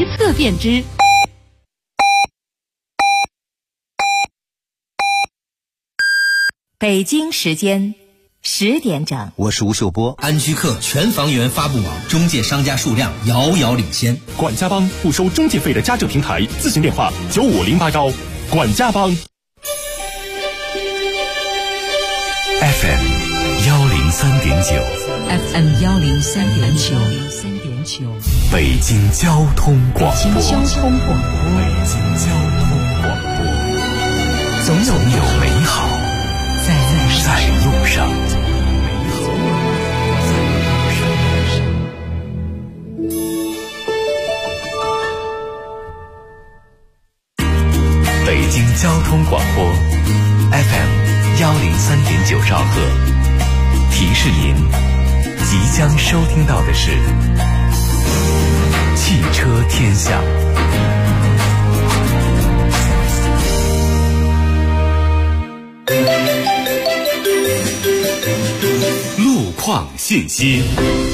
一测便知。 北京时间10点整， 我是吴秀波。 安居客全房源发布网中介商家数量遥遥领先。 管家帮不收中介费的家政平台，咨询电话95081。管家帮。 FM 103.9 FM 103.9 北京交通广播。 北京交通广播，总有美好在路上。 北京交通广播 FM 103.9兆赫，提示您即将收听到的是汽车天下。路况信息。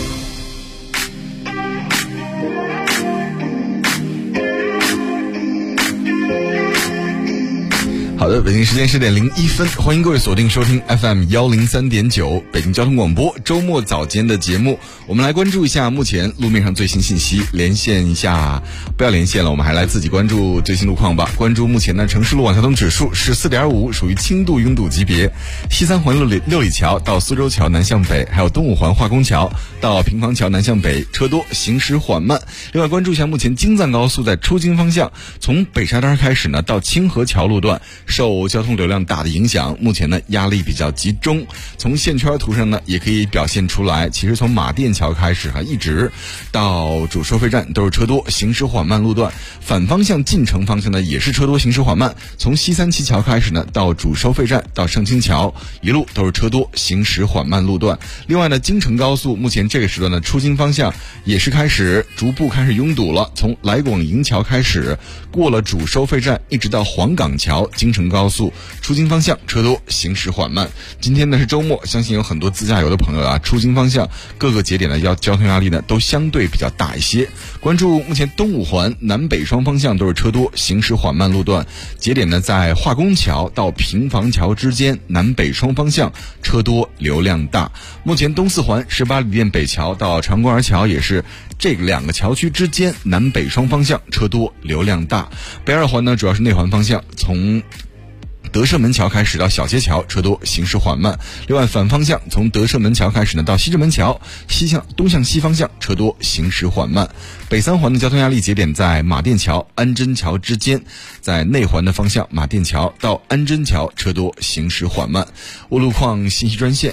好的，北京时间10点01分，欢迎各位锁定收听 FM 103.9北京交通广播周末早间的节目。我们来关注一下目前路面上最新信息，连线一下，不要连线了，我们还来自己关注最新路况吧。关注目前的城市路网交通指数是4.5，属于轻度拥堵级别。西三环六里桥到苏州桥南向北，还有东五环化工桥到平房桥南向北，车多，行驶缓慢。另外关注一下目前京藏高速在出京方向，从北沙滩开始呢，到清河桥路段受交通流量大的影响，目前呢压力比较集中。从线圈图上呢也可以表现出来，其实从马甸桥开始一直到主收费站都是车多，行驶缓慢路段。反方向进城方向呢也是车多，行驶缓慢。从西三旗桥开始呢到主收费站到盛清桥，一路都是车多，行驶缓慢路段。另外呢，京承高速目前这个时段呢出京方向也是逐步开始拥堵了，从来广营桥开始，过了主收费站一直到黄岗桥，京承高速出京方向车多，行驶缓慢。今天呢是周末，相信有很多自驾游的朋友出京方向各个节点的交通压力呢都相对比较大一些。关注目前东五环南北双方向都是车多，行驶缓慢路段。节点呢在化工桥到平房桥之间，南北双方向车多，流量大。目前东四环18里店北桥到长公园桥也是这两个桥区之间，南北双方向车多，流量大。北二环呢主要是内环方向，从德胜门桥开始到小街桥车多，行驶缓慢。另外反方向从德胜门桥开始呢到西直门桥东向西方向车多，行驶缓慢。北三环的交通压力节点在马甸桥安贞桥之间，在内环的方向马甸桥到安贞桥车多，行驶缓慢。路况信息专线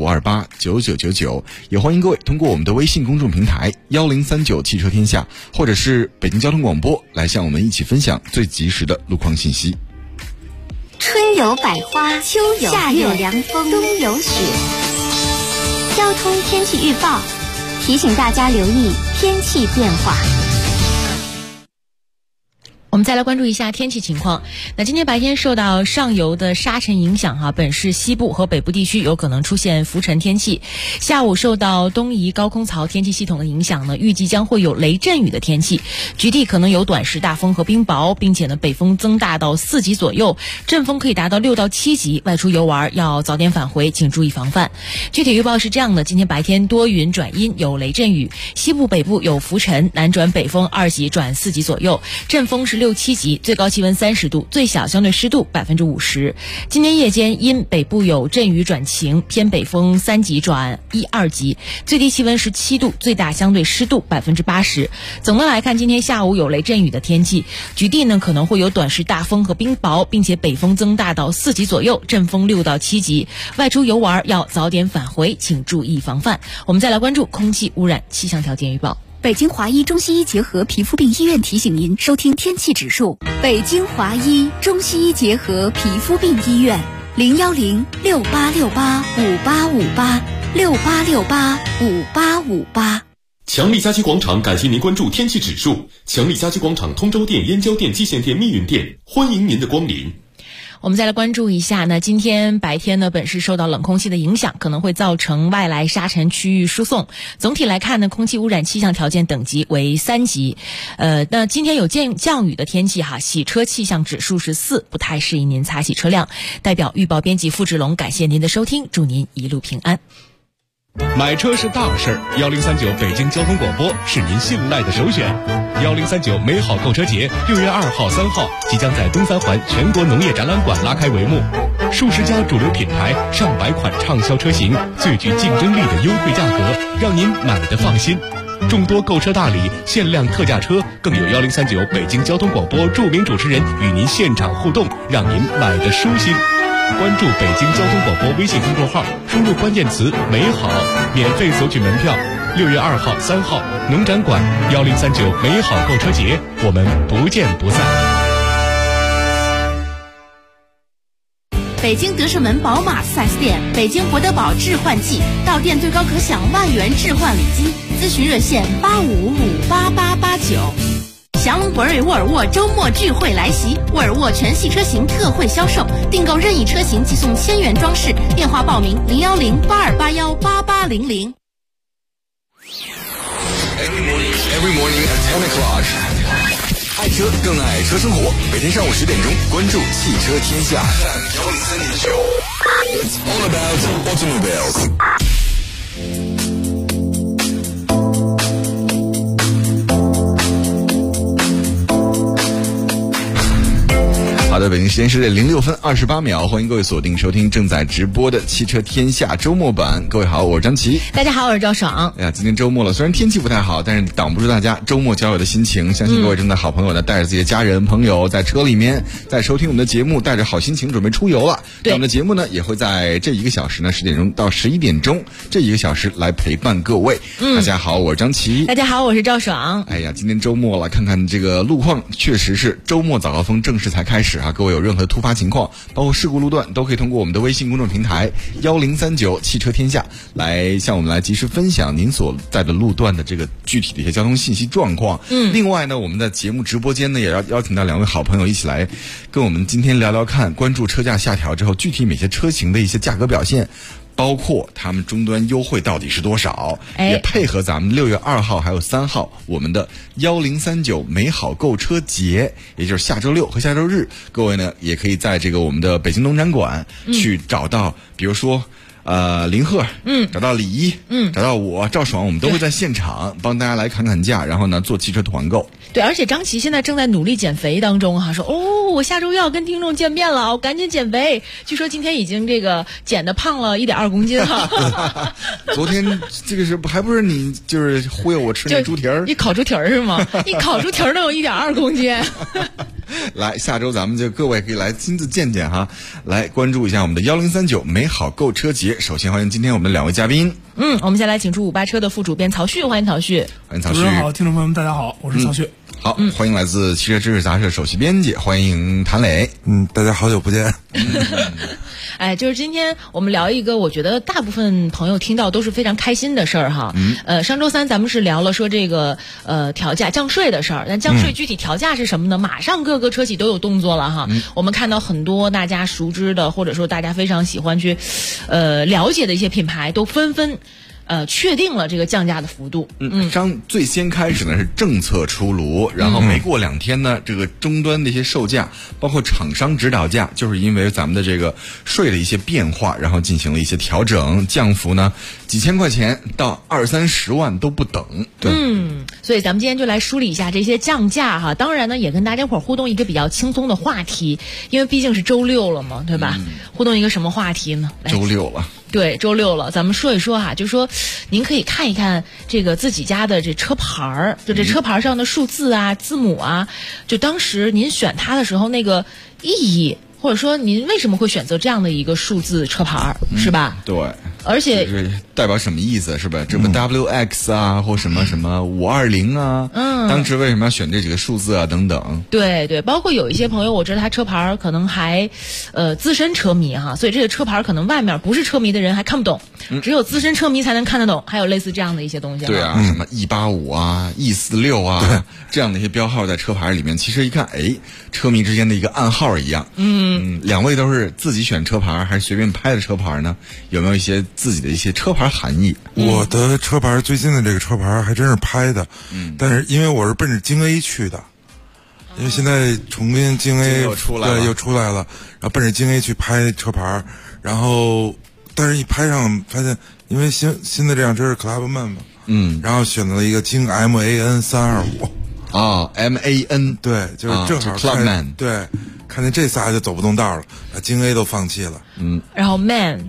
65289999，也欢迎各位通过我们的微信公众平台1039汽车天下，或者是北京交通广播来向我们一起分享最及时的路况信息。 春有百花，秋有夏有凉风，冬有雪。交通天气预报提醒大家留意天气变化。 我们再来关注一下天气情况。那今天白天受到上游的沙尘影响本市西部和北部地区有可能出现浮尘天气。下午受到东移高空槽天气系统的影响呢，预计将会有雷阵雨的天气，局地可能有短时大风和冰雹，并且呢北风增大到4级左右，阵风可以达到6到7级，外出游玩要早点返回，请注意防范。具体预报是这样的：今天白天多云转阴，有雷阵雨，西部北部有浮尘，南转北风2级转4级左右，阵风是6、7级，最高气温30度，最小相对湿度50%。今天夜间因北部有阵雨转晴，偏北风3级转1、2级，最低气温17度，最大相对湿度80%。总的来看，今天下午有雷阵雨的天气，局地呢可能会有短时大风和冰雹，并且北风增大到4级左右，阵风6到7级，外出游玩要早点返回，请注意防范。我们再来关注空气污染气象条件预报。 北京华医中西医结合皮肤病医院提醒您收听天气指数。北京华医中西医结合皮肤病医院，0106868585858 强力家居广场感谢您关注天气指数。强力家居广场通州店、燕郊店、蓟县店、密云店，欢迎您的光临。 我们再来关注一下，那今天白天呢，本市受到冷空气的影响，可能会造成外来沙尘区域输送。总体来看呢，空气污染气象条件等级为3级。那今天有降雨的天气哈，洗车气象指数是4，不太适宜您擦洗车辆。代表预报编辑付志龙，感谢您的收听，祝您一路平安。 买车是大事儿，1039北京交通广播是您信赖的首选。1039美好购车节6月2号、3号即将在东三环全国农业展览馆拉开帷幕，数十家主流品牌、上百款畅销车型，最具竞争力的优惠价格，让您买得放心。众多购车大礼、限量特价车，更有1039北京交通广播著名主持人与您现场互动，让您买得舒心。关注北京交通广播微信公众号，输入关键词“美好”，免费索取门票。6月2号、3号，农展馆1039美好购车节，我们不见不散。 北京德胜门宝马 4S 店，北京博德堡置换季，到店最高可享万元置换礼金，咨询热线8558889。祥龙博瑞沃尔沃周末聚会来袭，沃尔沃全系车型特惠销售，订购任意车型即送1000元装饰，电话报名01082818800。 Every morning at 10 o'clock， 爱车更爱车生活。每天上午10点钟，关注汽车天下。It's all about automobiles。好的，北京时间是06分28秒，欢迎各位锁定收听正在直播的汽车天下周末版。各位好，我是张琪。 大家好，我是赵爽。 哎呀，今天周末了，虽然天气不太好，但是挡不住大家周末郊游的心情。相信各位正在好朋友呢，带着自己的家人朋友在车里面，在收听我们的节目，带着好心情准备出游了。对，我们的节目呢也会在这1个小时呢10点钟到11点钟这1个小时来陪伴各位。大家好，我是张琪。 大家好，我是赵爽。 哎呀，今天周末了，看看这个路况，确实是周末早高峰正式才开始啊！各位有任何突发情况，包括事故路段，都可以通过我们的微信公众平台1039汽车天下来向我们来及时分享您所在的路段的这个具体的一些交通信息状况。另外呢，我们在节目直播间呢也要邀请到2位好朋友一起来跟我们今天聊聊看，关注车价下调之后具体每些车型的一些价格表现，包括他们终端优惠到底是多少，也配合咱们6月2号还有3号我们的1039美好购车节，也就是下周6和下周日，各位呢也可以在这个我们的北京农展馆去找到，比如说林鹤，找到李一，找到我赵爽，我们都会在现场帮大家来砍价，然后呢做汽车团购。 对，而且张琪现在正在努力减肥当中哈，说我下周要跟听众见面了，我赶紧减肥。据说今天已经这个减的胖了1.2公斤哈。 昨天这个是还不是你就是忽悠我吃那猪蹄儿？ 你烤猪蹄儿是吗？你烤猪蹄儿能有1.2公斤？ 来，下周咱们就各位可以来亲自见见哈，来关注一下我们的1039美好购车节。首先欢迎今天我们的2位嘉宾。 我们先来请出58车的副主编曹旭，欢迎曹旭。 欢迎曹旭。 主持人好，听众朋友们大家好，我是曹旭。 好，欢迎来自汽车知识杂志首席编辑，欢迎谭磊。 大家好久不见。 就是今天我们聊一个我觉得大部分朋友听到都是非常开心的事儿哈。上周3咱们是聊了说这个调价降税的事儿，但降税具体调价是什么呢？马上各个车企都有动作了哈。我们看到很多大家熟知的，或者说大家非常喜欢去了解的一些品牌，都纷纷确定了这个降价的幅度。 最先开始呢是政策出炉，然后没过2天呢，这个终端的一些售价，包括厂商指导价，就是因为咱们的这个税的一些变化，然后进行了一些调整，降幅呢几千块钱到20-30万都不等。对， 所以咱们今天就来梳理一下这些降价哈。当然呢，也跟大家伙互动一个比较轻松的话题，因为毕竟是周6了嘛，对吧？互动一个什么话题呢？ 周6了。 对，周6了，咱们说一说哈，就说您可以看一看这个自己家的这车牌儿，就这车牌上的数字啊、字母啊，就当时您选它的时候那个意义，或者说您为什么会选择这样的一个数字车牌儿，是吧？ 对。 而且就是代表什么意思是吧？这不 WX 啊，或什么什么520啊，当时为什么要选这几个数字啊等等？ 对对，包括有一些朋友，我知道他车牌可能还资深车迷哈，所以这个车牌可能外面不是车迷的人还看不懂，只有资深车迷才能看得懂。还有类似这样的一些东西。 对啊，什么 E85 啊、E46 啊这样的一些标号在车牌里面，其实一看，车迷之间的一个暗号一样。 两位都是自己选车牌还是随便拍的车牌呢？有没有一些自己的一些车牌含义？ 我的车牌最近的这个车牌还真是拍的，但是因为我是奔着京 A 去的，因为现在重宾京 A 又出来了， 对，又出来了，然后奔着京 A 去拍车牌，然后但是一拍上发现，因为新的这辆车是 Clubman 嘛，然后选择了一个京 MAN 325。 哦 ，MAN 对，就是正好看，对，看见这仨就走不动道了，把京 A 都放弃了。 然后 Man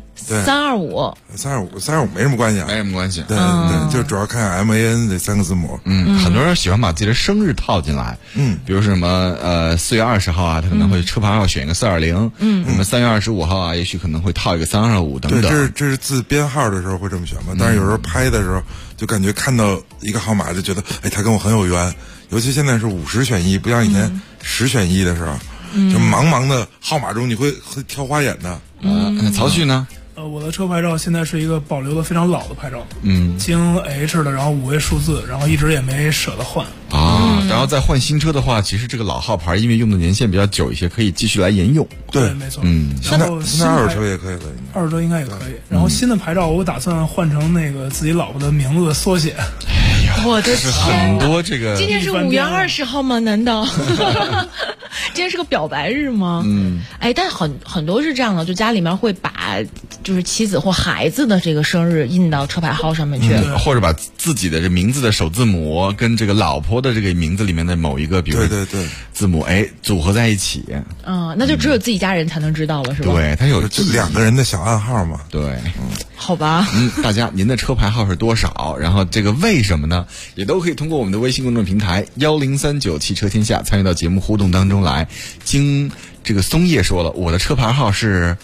325 没什么关系啊， 没什么关系。 对对，就主要看 MAN 这3个字母。 很多人喜欢把自己的生日套进来。比如说什么4月20号啊，他可能会车牌号选一个420。什么3月25号啊，也许可能会套一个325等等。 对，这是自编号的时候会这么选嘛，但是有时候拍的时候就感觉看到一个号码就觉得，哎，他跟我很有缘。尤其现在是50选1，不像以前10选1的时候，就茫茫的号码中你会挑花眼的。 曹旭呢？ 我的车牌照现在是一个保留的非常老的牌照，京 H 的，然后5位数字，然后一直也没舍得换。 然后再换新车的话，其实这个老号牌因为用的年限比较久一些，可以继续来沿用。 对，没错。 现在二手车也可以了， 二手车应该也可以。然后新的牌照我打算换成那个自己老婆的名字的缩写。 我的天， 很多这个。 今天是5月20号吗？难道今天是个表白日吗？但很多是这样的，就家里面会把就是妻子或孩子的这个生日印到车牌号上面去， 或者把自己的这名字的首字母跟这个老婆的这个名字里面的某一个，比如对字母组合在一起。 那就只有自己家人才能知道了，是吧？ 对，它有 2个人的小暗号嘛。 对， 好吧。 大家您的车牌号是多少？然后这个为什么呢？也都可以通过我们的微信公众平台1039汽车天下参与到节目互动当中来。经这个松叶说了，我的车牌号是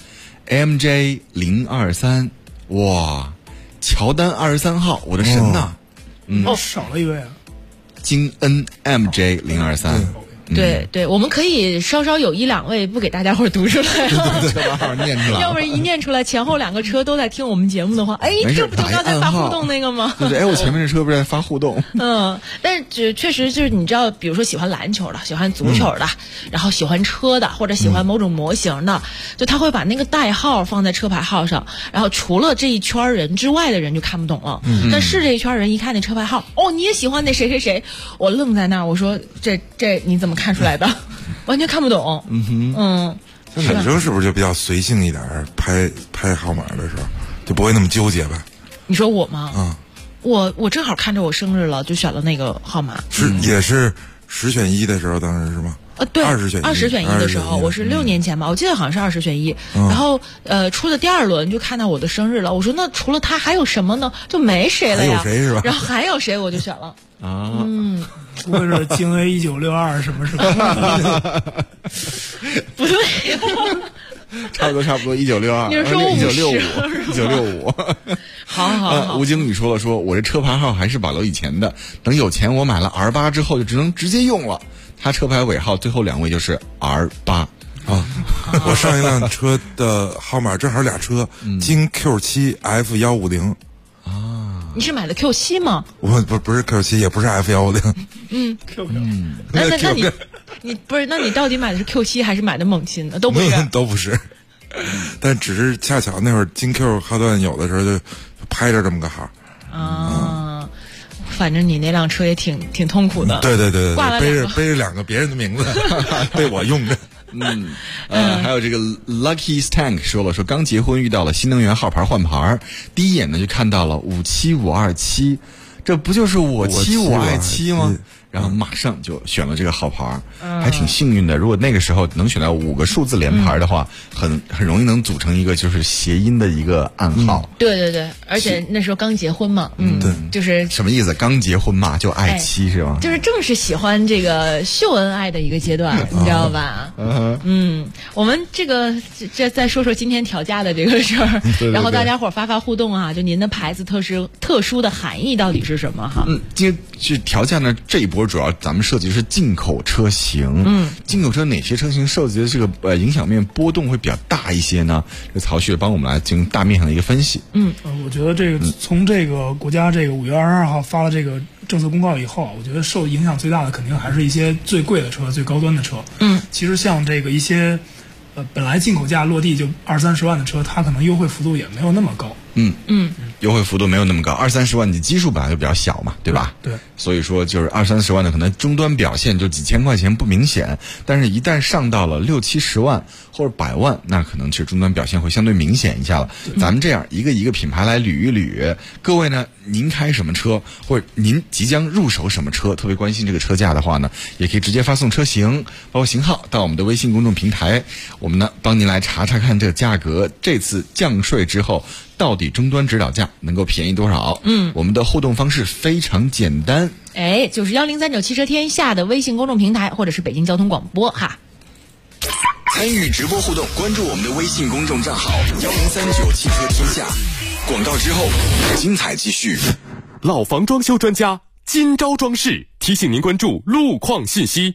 MJ023，哇，乔丹23号，我的神呐！ 少了一位啊， 京 NMJ023。 对，我们可以稍有1、2位不给大家伙读出来， 车牌号念出来， 要不然一念出来，前后2个车都在听我们节目的话，这不就刚才发互动那个吗？ 对，我前面这车不是在发互动。 但是确实就是你知道，比如说喜欢篮球的，喜欢足球的，然后喜欢车的，或者喜欢某种模型的，就他会把那个代号放在车牌号上，然后除了这一圈人之外的人就看不懂了。但是这一圈人一看那车牌号，你也喜欢那谁谁谁，我愣在那儿，我说这你怎么看出来的？完全看不懂。 那女生是不是就比较随性一点，拍号码的时候就不会那么纠结吧？ 你说我吗？我正好看着我生日了，就选了那个号码。 也是10选1的时候，当时是吗？ 对 ，20选1 的时候，我是6年前吧，我记得好像是20选1。然后出的第2轮就看到我的生日了，我说那除了他还有什么呢？就没谁了呀。 还有谁是吧？ 然后还有谁我就选了。 不会是京 A 1962什么是吧？ 不对。 差不多1962， 你是说 1965？好。吴经理说了，我这车牌号还是保留以前的，等有钱我买了 R8 之后就只能直接用了。他车牌尾号最后2位就是 R8。 我上一辆车的号码正好俩车，京 Q7 F150。 你是买的 Q7 吗？ 我不是 Q7，也不是 F150。 那你不是？那你到底买的是 Q7 还是买的猛禽呢？都不是， 都不是。但只是恰巧那会儿京 Q 号段有的时候就拍着这么个号。 反正你那辆车也挺痛苦的。 对，背着 2 个别人的名字，被我用着。 还有这个 Lucky Stank 说了，刚结婚遇到了新能源号牌换牌，第一眼呢就看到了57527，这不就是我妻我爱妻吗？然后马上就选了这个号牌，还挺幸运的。如果那个时候能选到5个数字连牌的话，很容易能组成一个就是谐音的一个暗号。 对，而且那时候刚结婚嘛， 对， 就是什么意思？刚结婚嘛，就爱妻是吧？ 就是正是喜欢这个秀恩爱的一个阶段，你知道吧？我们这再说说今天调价的这个事儿，然后大家伙发互动啊，就您的牌子特殊的含义到底是什么哈？ 今天调价呢这一波。主要咱们涉及的是进口车型，进口车哪些车型涉及的这个影响面波动会比较大一些呢？这曹旭帮我们来进行大面上的一个分析。 我觉得这个从这个国家这个5月22号发了这个政策公告以后，我觉得受影响最大的肯定还是一些最贵的车、最高端的车。其实像这个一些本来进口价落地就20-30万的车，它可能优惠幅度也没有那么高。 优惠幅度没有那么高，20-30万你基数本来就比较小嘛，对吧？ 对， 所以说就是20-30万的可能终端表现就几千块钱不明显，但是一旦上到了60-70万或者100万，那可能其实终端表现会相对明显一下了。咱们这样一个一个品牌来捋一捋，各位呢，您开什么车，或者您即将入手什么车，特别关心这个车价的话呢，也可以直接发送车型包括型号到我们的微信公众平台，我们呢帮您来查查看这个价格，这次降税之后到底终端指导价能够便宜多少？我们的互动方式非常简单， 就是1039汽车天下的微信公众平台，或者是北京交通广播哈。 参与直播互动，关注我们的微信公众账号1039汽车天下。广告之后，精彩继续。 老房装修专家今朝装饰提醒您关注路况信息。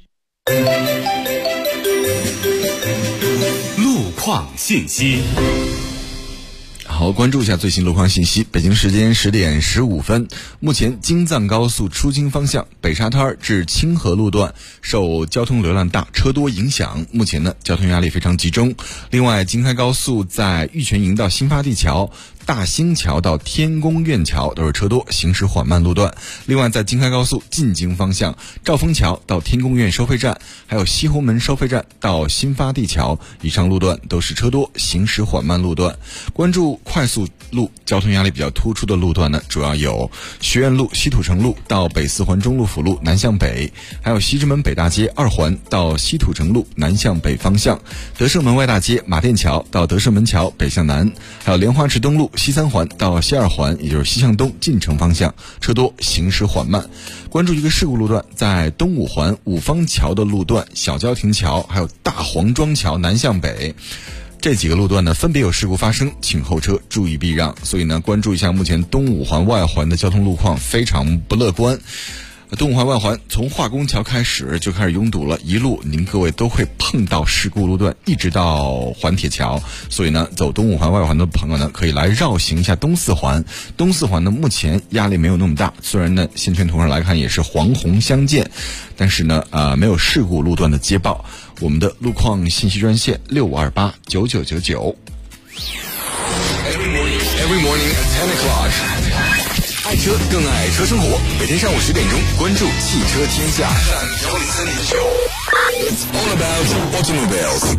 路况信息。 好，关注一下最新路况信息。北京时间10点15分，目前京藏高速出京方向北沙滩至清河路段受交通流量大、车多影响，目前呢交通压力非常集中。另外，京开高速在玉泉营到新发地桥、大兴桥到天宫苑桥都是车多，行驶缓慢路段。另外，在京开高速进京方向，兆丰桥到天宫苑收费站，还有西红门收费站到新发地桥以上路段都是车多，行驶缓慢路段。关注快速路交通压力比较突出的路段呢，主要有学院路、西土城路到北四环中路辅路南向北，还有西直门北大街2环到西土城路南向北方向，德胜门外大街马甸桥到德胜门桥北向南，还有莲花池东路西3环到西2环，也就是西向东进城方向，车多，行驶缓慢。关注一个事故路段，在东五环五方桥的路段、小交亭桥还有大黄庄桥南向北，这几个路段呢分别有事故发生，请后车注意避让。所以呢，关注一下目前东五环外环的交通路况非常不乐观。东五环外环从化工桥开始就开始拥堵了，一路您各位都会碰到事故路段，一直到环铁桥。所以呢，走东五环外环的朋友呢，可以来绕行一下东四环。东四环呢，目前压力没有那么大，虽然呢线圈图上来看也是黄红相间，但是呢没有事故路段的接报。我们的路况信息专线65289999。Every morning at 10 o'clock。爱车更爱车生活，每天上午10点钟，关注汽车天下。It's all about automobiles。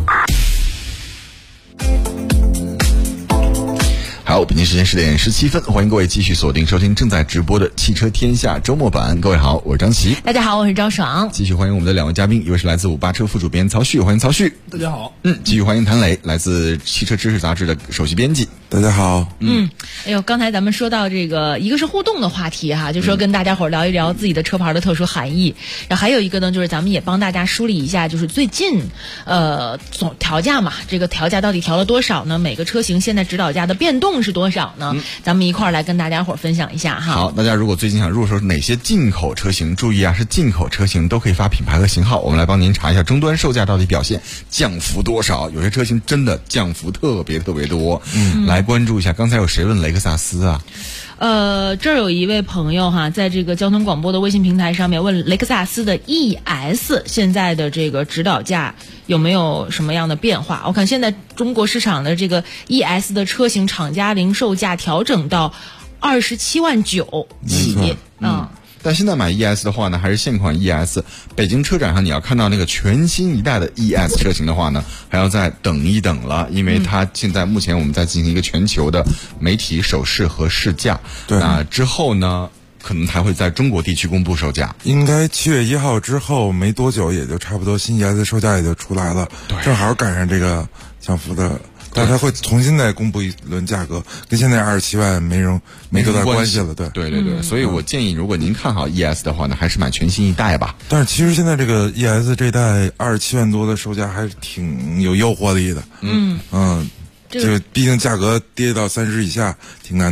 好，北京时间10点17分，欢迎各位继续锁定收听正在直播的汽车天下周末版。各位好，我是张琪。 大家好，我是张爽。 继续欢迎我们的2位嘉宾，一位是来自58车副主编曹旭，欢迎曹旭。 大家好。 继续欢迎谭磊，来自汽车知识杂志的首席编辑。 大家好。 哎呦，刚才咱们说到这个，一个是互动的话题哈，就说跟大家伙聊一聊自己的车牌的特殊含义，然后还有一个呢，就是咱们也帮大家梳理一下，就是最近总调价嘛，这个调价到底调了多少呢？每个车型现在指导价的变动是多少呢？咱们一块儿来跟大家伙分享一下哈。 好，大家如果最近想入手哪些进口车型，注意啊，是进口车型都可以发品牌和型号，我们来帮您查一下终端售价到底表现降幅多少。有些车型真的降幅特别多。来关注一下，刚才有谁问雷克萨斯啊？ 这儿有一位朋友哈，在这个交通广播的微信平台上面问雷克萨斯的 ES 现在的这个指导价有没有什么样的变化？我看现在中国市场的这个 ES 的车型厂家零售价调整到27.9万起。 但现在买 ES 的话呢，还是现款 ES。北京车展上你要看到那个全新一代的 ES 车型的话呢，还要再等一等了，因为它现在目前我们在进行一个全球的媒体首试和试驾。 对， 那之后呢，可能还会在中国地区公布售价。应该7月1号之后没多久，也就差不多新 ES 售价也就出来了，正好赶上这个降幅的。但是它会重新再公布一轮价格，跟现在27万没多大关系了。 对，所以我建议，如果您看好 ES 的话呢，还是买全新一代吧。 但是其实现在这个 ES 这代27万多的售价还是挺有诱惑力的。这个毕竟价格跌到30以下，挺难得的。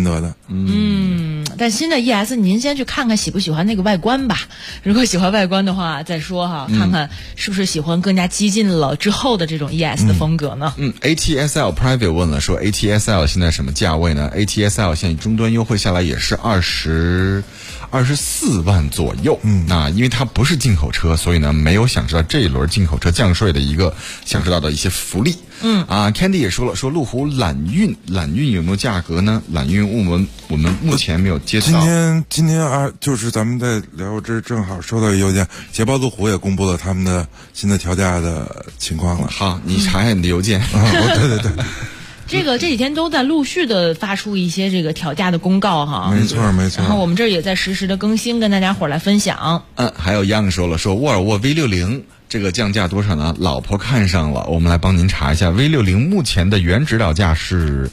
但新的 ES 您先去看看喜不喜欢那个外观吧。如果喜欢外观的话再说哈，看看是不是喜欢更加激进了之后的这种 ES 的风格呢。 ATSL Private 问了说 ATSL 现在什么价位呢？ ATSL 现在终端优惠下来也是24万左右。那因为它不是进口车，所以呢没有享受到这一轮进口车降税的一个享受到的一些福利。Candy 也说了，说路虎揽运有没有价格呢？揽运我们目前没有接到。 今天就是咱们在聊这正好收到邮件，捷豹路虎也公布了他们的新的调价的情况了。 好，你查一下你的邮件。 对。 这几天都在陆续的发出一些这个调价的公告哈。 没错。 然后我们这儿也在实时的更新，跟大家伙来分享。 还有 Young 说了，说沃尔沃 V60。这个降价多少呢？老婆看上了，我们来帮您查一下。V60 目前的原指导价是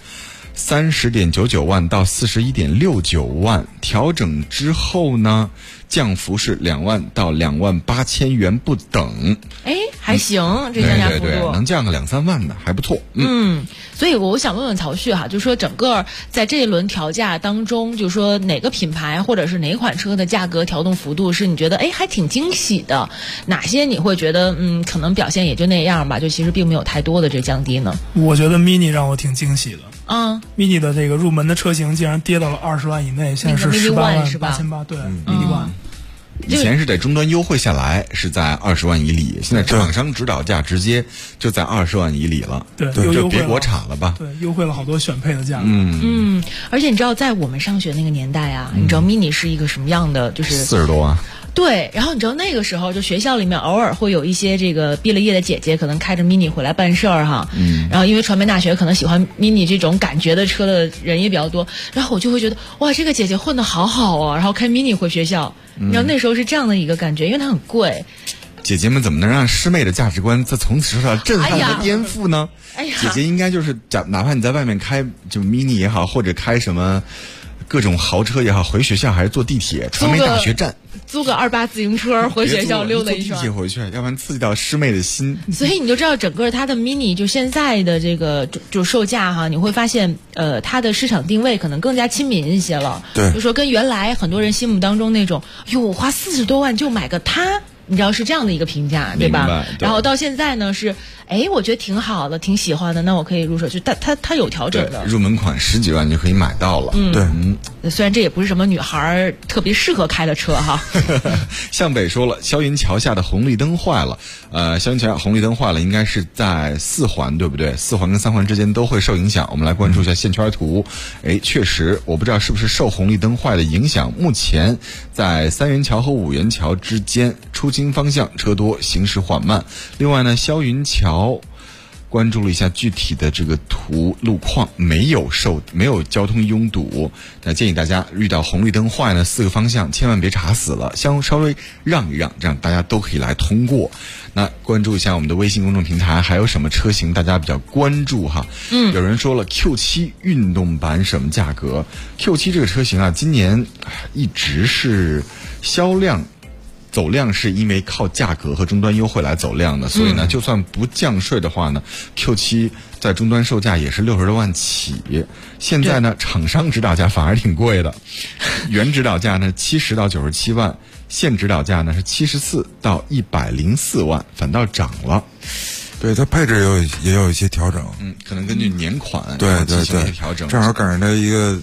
30.99万到41.69万，调整之后呢，降幅是2万到2万8千元不等。 还行，这降价幅度对，能降个2-3万的还不错。 所以我想问问曹旭哈，就说整个在这一轮调价当中，就说哪个品牌或者是哪款车的价格调动幅度是你觉得还挺惊喜的？哪些你会觉得可能表现也就那样吧，就其实并没有太多的这降低呢？ 我觉得 Mini 让我挺惊喜的。 Mini 的这个入门的车型竟然跌到了20万以内，现在是18万8800，对，Mini One。 以前是在终端优惠下来是在20万以里，现在厂商指导价直接就在20万以里了。 对， 就别国产了吧？ 对，优惠了好多选配的价格。 而且你知道，在我们上学那个年代啊，你知道 Mini 是一个什么样的？就是 40多万。 对，然后你知道那个时候，就学校里面偶尔会有一些这个毕了业的姐姐，可能开着 Mini 回来办事儿哈。然后因为传媒大学可能喜欢 Mini 这种感觉的车的人也比较多，然后我就会觉得哇，这个姐姐混得好好啊，然后开 Mini 回学校。你知道那时候是这样的一个感觉，因为它很贵。 姐姐们怎么能让师妹的价值观在从此受到震撼和颠覆呢？姐姐应该就是哪怕你在外面开就 Mini 也好，或者开什么各种豪车也好，回学校还是坐地铁，传媒大学站租个28自行车回学校溜达一圈， 坐地铁回去，要不然刺激到师妹的心。 所以你就知道整个它的 Mini 就现在的这个就售价哈，你会发现它的市场定位可能更加亲民一些了。 对， 就说跟原来很多人心目当中那种我花40多万就买个它。你知道是这样的一个评价，对吧？然后到现在呢是，我觉得挺好的，挺喜欢的，那我可以入手。就它有调整的， 入门款10几万就可以买到了。 对， 虽然这也不是什么女孩特别适合开的车哈。 向北说了，霄云桥下的红绿灯坏了。霄云桥红绿灯坏了，应该是在4环，对不对？4环跟3环之间都会受影响。我们来关注一下线圈图。确实，我不知道是不是受红绿灯坏的影响。目前在3元桥和5元桥之间出京方向车多，行驶缓慢。另外呢，霄云桥关注了一下具体的这个路况，没有交通拥堵。那建议大家遇到红绿灯坏呢，4个方向千万别查死了，稍微让一让，这样大家都可以来通过。那关注一下我们的微信公众平台，还有什么车型大家比较关注哈？有人说了 Q7 运动版什么价格？ Q7 这个车型啊，今年一直是走量是因为靠价格和终端优惠来走量的，所以呢，就算不降税的话呢，Q7 在终端售价也是60多万起。现在呢，厂商指导价反而挺贵的，原指导价呢70到97万，现指导价呢是74到104万，反倒涨了。 对，它配置也有一些调整， 可能根据年款对调整， 正好赶上它一个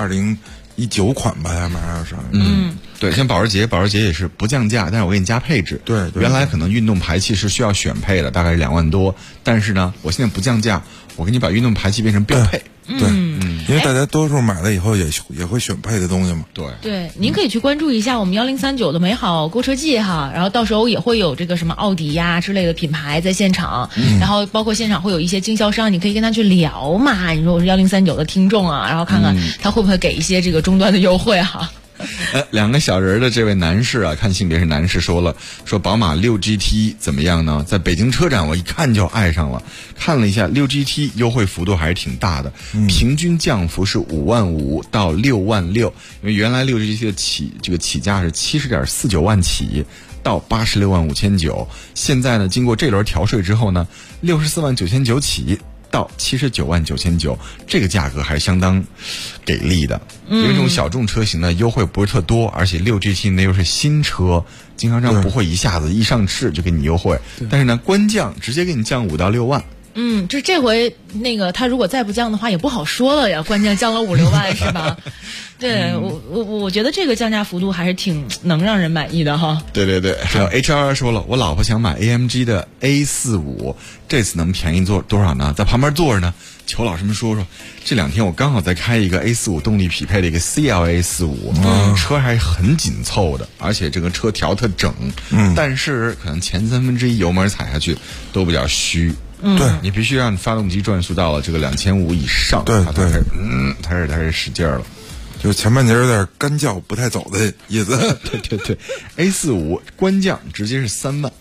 2019款吧，它马上要上。 对，像保时捷也是不降价，但是我给你加配置。 对， 原来可能运动排气是需要选配的，大概是2万多，但是呢，我现在不降价，我给你把运动排气变成标配。 对，因为大家多数买了以后也会选配的东西嘛。 对，您可以去关注一下我们1039的美好购车季哈，然后到时候也会有这个什么奥迪呀之类的品牌在现场，然后包括现场会有一些经销商，你可以跟他去聊嘛。你说我是1039的听众啊，然后看看他会不会给一些这个终端的优惠哈。 2个小人的这位男士啊，看性别是男士，说宝马6 GT 怎么样呢？在北京车展我一看就爱上了，看了一下6 GT 优惠幅度还是挺大的，平均降幅是5万5到6万6，因为原来6 GT 的起价是70.49万起到86万5千9，现在呢经过这轮调税之后呢，64万9千9起到79.999，这个价格还是相当给力的。因为这种小众车型呢，优惠不是特多，而且6GT 呢又是新车，经销商不会一下子一上市就给你优惠，但是呢，官降直接给你降5到6万。 这回那个他如果再不降的话也不好说了呀，关键降了5、6万是吧？对，我觉得这个降价幅度还是挺能让人满意的哈。 对，还有 H22 说了，我老婆想买 AMG 的 A45，这次能便宜多少呢？在旁边坐着呢，求老师们说说。这2天我刚好在开一个 A45 动力匹配的一个 CLA45，车还很紧凑的，而且这个车调特整，但是可能前1/3油门踩下去都比较虚。 对， 你必须让你发动机转速到了这个2500以上， 对， 它是使劲儿了， 就前半截有点干叫不太走的意思。 对 ，A45 官降直接是3万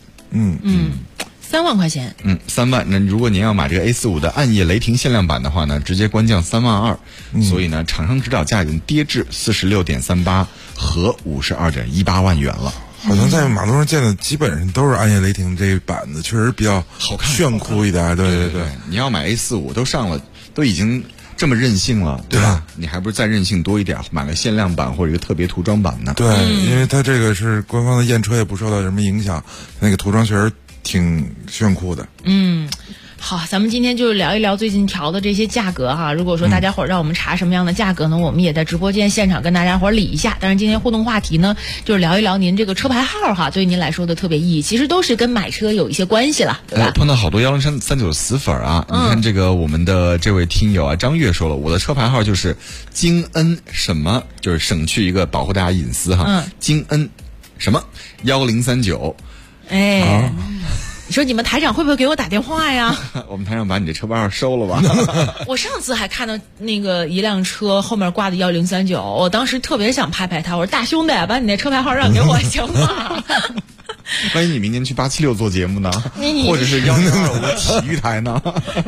，3万块钱 ，3万。那如果您要买这个 A45 的暗夜雷霆限量版的话呢，直接官降3万2，所以呢，厂商指导价已经跌至46.38和52.18万元了。 好像在马路上见的基本上都是暗夜雷霆这一版的，确实比较好看炫酷一点。对， 你要买 A45 都上了，都已经这么任性了，对吧？你还不是再任性多一点，买个限量版或者一个特别涂装版呢？ 对，因为它这个是官方的验车，也不受到什么影响，那个涂装确实挺炫酷的。 好，咱们今天就聊一聊最近调的这些价格哈。如果说大家伙让我们查什么样的价格呢，我们也在直播间现场跟大家伙理一下。但是今天互动话题呢，就是聊一聊您这个车牌号哈，对您来说的特别意义，其实都是跟买车有一些关系了，对吧？ 碰到好多10339死粉啊！你看这个我们的这位听友啊，张月说了，我的车牌号就是京恩什么，就是省去一个保护大家隐私哈。京恩什么1039， 你说你们台长会不会给我打电话呀？ 我们台长把你这车牌号收了吧。 我上次还看到那个一辆车后面挂的1039，我当时特别想拍拍他，我说大兄弟，把你那车牌号让给我行吗？ 万一你明年去876做节目呢？或者是1025体育台呢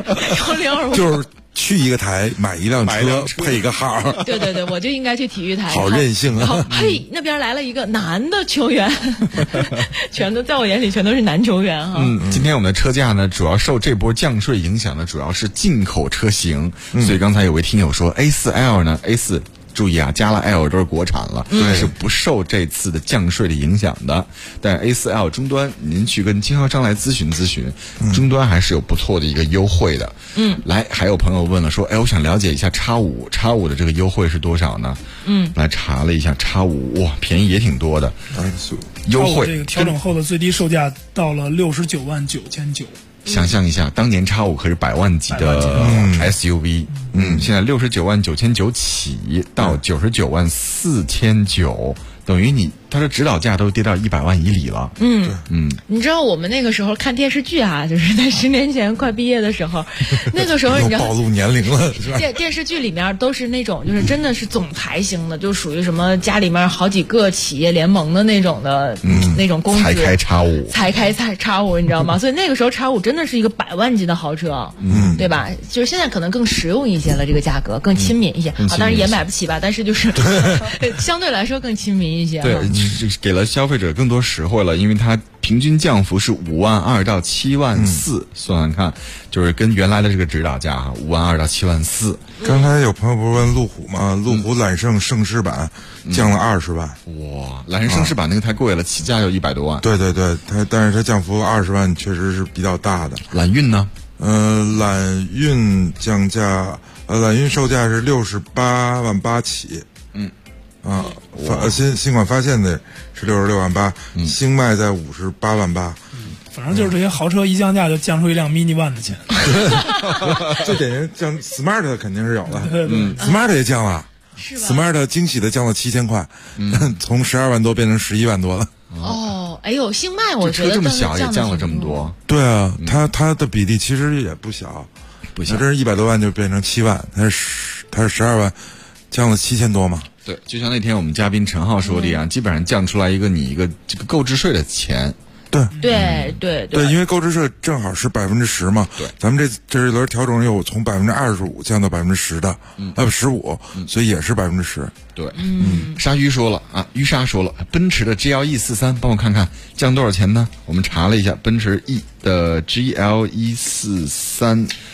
？1025 就是去一个台买一辆车配一个号。 对，我就应该去体育台。 好任性啊！ 嘿，那边来了一个男的球员，全都在我眼里全都是男球员哈。 今天我们的车价呢，主要受这波降税影响的主要是进口车型，所以刚才有位听友说 A4L 呢 ，A4。注意啊，加了 L 都是国产了，是不受这次的降税的影响的。但是 A4L 终端，您去跟经销商来咨询，终端还是有不错的一个优惠的。来，还有朋友问了，说，我想了解一下X5的这个优惠是多少呢？来查了一下X5，哇，便宜也挺多的，优惠这个调整后的最低售价到了69.999万。 想象一下，当年X5可是100万级的 SUV，现在69.999万起到99.499万，等于它的指导价都跌到100万以里了。 你知道我们那个时候看电视剧啊，就是在10年前快毕业的时候，那个时候你知道暴露年龄了是吧？ 电视剧里面都是那种就是真的是总裁型的，就属于什么家里面好几个企业联盟的那种的，那种公司才开 X5，你知道吗？所以那个时候X5真的是一个100万级的豪车，对吧？就是现在可能更实用一些了，这个价格更亲民一些啊，当然也买不起吧，但是就是相对来说更亲民一些。 对，给了消费者更多实惠了，因为它平均降幅是5万2到7万4，算看，就是跟原来的这个指导价5万2到7万4。 刚才有朋友不是问路虎吗？路虎揽胜盛世版降了20万。 哇，揽胜盛世版那个太贵了，起价有100多万。 对，但是它降幅20万确实是比较大的。 揽运呢？ 揽运降价，揽运售价是68.8万起。新款发现的是66.8万，星脉在58.8万。 反正就是这些豪车一降价就降出一辆 Mini One 的钱。 这典型降 Smart 肯定是有的，Smart 也降了，Smart 惊喜的降了7000块，从12万多变成11万多了。 哎呦，星脉我觉得这么小也降了这么多。 对啊，它的比例其实也不小，它这是100多万就变成7万，它是12万，降了7000多嘛。 对，就像那天我们嘉宾陈浩说的一样，基本上降出来一个这个购置税的钱。 对， 因为购置税正好是10%嘛。对，咱们这一轮调整又从25%降到10%的，15%，所以也是10%。 对，鲨鱼说了啊，鱼鲨说了，奔驰的 GL143，帮我看看降多少钱呢？我们查了一下，奔驰 E 的 GL143，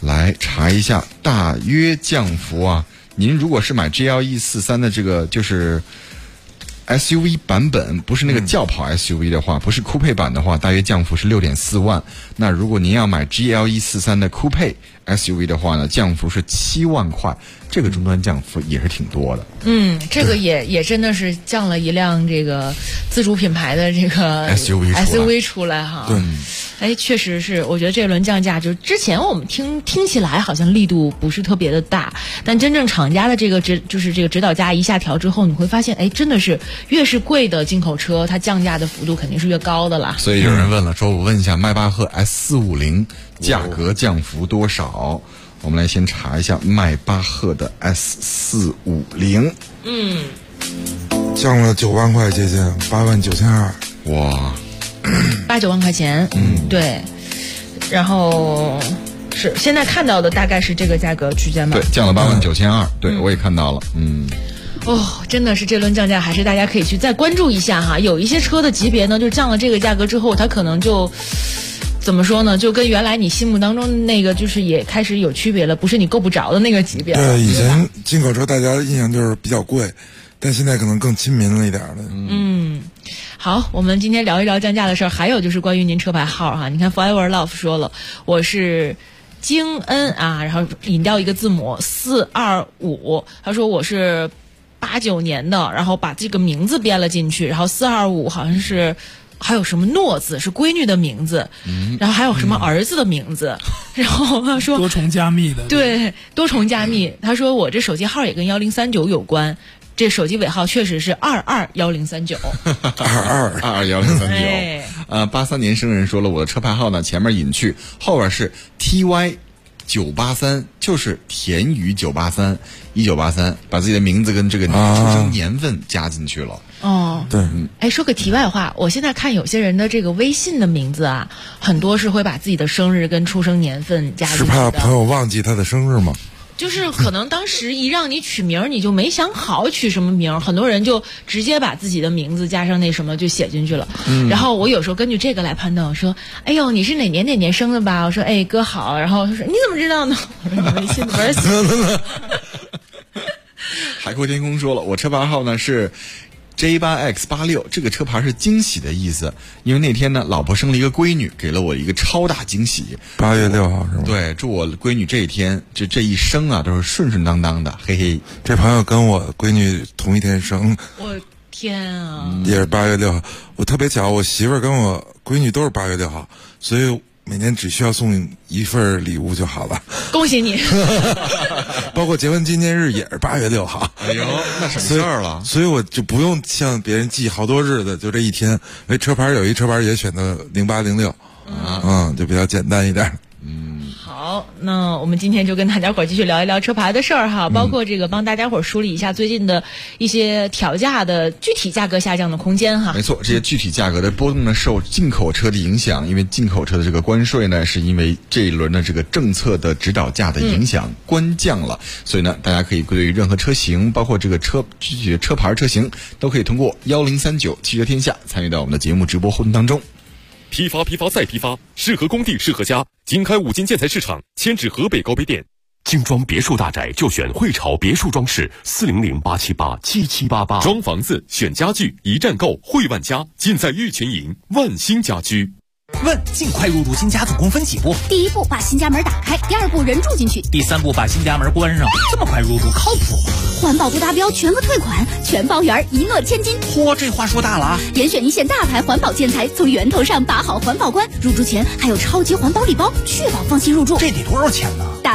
来查一下大约降幅啊。您如果是买 GLE 43的这个就是 SUV 版本，不是那个轿跑 SUV 的话，不是酷配版的话，大约降幅是6.4万。那如果您要买 GLE 43的酷配 SUV 的话呢，降幅是7万块，这个终端降幅也是挺多的。 这个也真的是降了一辆这个自主品牌的这个 SUV 出来哈。对，确实是，我觉得这轮降价就之前我们听起来好像力度不是特别的大，但真正厂家的这个指导价一下调之后，你会发现，真的是越是贵的进口车，它降价的幅度肯定是越高的啦。 所以有人问了，说我问一下迈巴赫 S450价格降幅多少？我们来先查一下迈巴赫的 S450。 降了9万块，接近89200。 哇 ，8、9万块钱。对。然后是现在看到的大概是这个价格区间吧？ 对，降了89200。对，我也看到了。 真的是这轮降价，还是大家可以去再关注一下哈。有一些车的级别呢，就降了这个价格之后，它可能就怎么说呢？就跟原来你心目当中那个就是也开始有区别了，不是你够不着的那个级别了。 对，以前进口车大家的印象就是比较贵，但现在可能更亲民了一点的。 好，我们今天聊一聊降价的事儿，还有就是关于您车牌号哈。你看 Forever Love 说了，我是京恩啊，然后引掉一个字母425，他说我是89年的，然后把这个名字编了进去，然后425好像是还有什么诺字是闺女的名字，然后还有什么儿子的名字，然后他说多重加密的。 对，多重加密。他说我这手机号也跟1039有关，这手机尾号确实是221039。 221039。83年生人说了，我的车牌号呢，前面隐去，后边是 TY983，就是田宇983，1983，把自己的名字跟这个出生年份加进去了。 对。 说个题外话，我现在看有些人的这个微信的名字啊，很多是会把自己的生日跟出生年份加进去的。 是怕朋友忘记他的生日吗？ 就是可能当时一让你取名，你就没想好取什么名，很多人就直接把自己的名字加上那什么就写进去了。然后我有时候根据这个来判断，我说：“哎呦，你是哪年生的吧？”我说：“哎，哥好。”然后他说：“你怎么知道呢？”我说：“你微信里边写。” 海阔天空说了，我车牌号呢是J8X86，这个车牌是惊喜的意思，因为那天呢，老婆生了一个闺女，给了我一个超大惊喜。 8月6号是吗？ 对，祝我闺女这一天，这一生啊，都是顺顺当当的，嘿嘿。 这朋友跟我闺女同一天生， 我天啊！ 也是8月6号。我特别巧，我媳妇儿跟我闺女都是8月6号，所以每年只需要送一份礼物就好了。 恭喜你！ 包括结婚纪念日也是8月6号。 哎呦，那省事儿了。 所以我就不用向别人记好多日子，就这一天。车牌有一车牌也选的0806，就比较简单一点。 好，那我们今天就跟大家伙儿继续聊一聊车牌的事儿哈，包括这个帮大家伙儿梳理一下最近的一些调价的具体价格下降的空间哈。 没错，这些具体价格的波动呢，受进口车的影响，因为进口车的这个关税呢，是因为这一轮的这个政策的指导价的影响关降了，所以呢，大家可以对于任何车型，包括这个具体的车牌车型，都可以通过1039汽车天下参与到我们的节目直播互动当中。 批发再批发，适合工地适合家。经开5金建材市场，迁至河北高碑店。 精装别墅大宅就选汇潮别墅装饰，400-878-7788。 装房子选家具，一站购汇万家，尽在玉泉营万兴家居。 问：尽快入住新家总共分几步？ 第一步把新家门打开，第二步人住进去， 第三步把新家门关上。这么快入住靠谱吗？ 环保不达标全额退款，全包圆，一诺千金。 嚯，这话说大了啊！ 严选一线大牌环保建材，从源头上把好环保关。入住前还有超级环保礼包，确保放心入住。 这得多少钱呢？ 打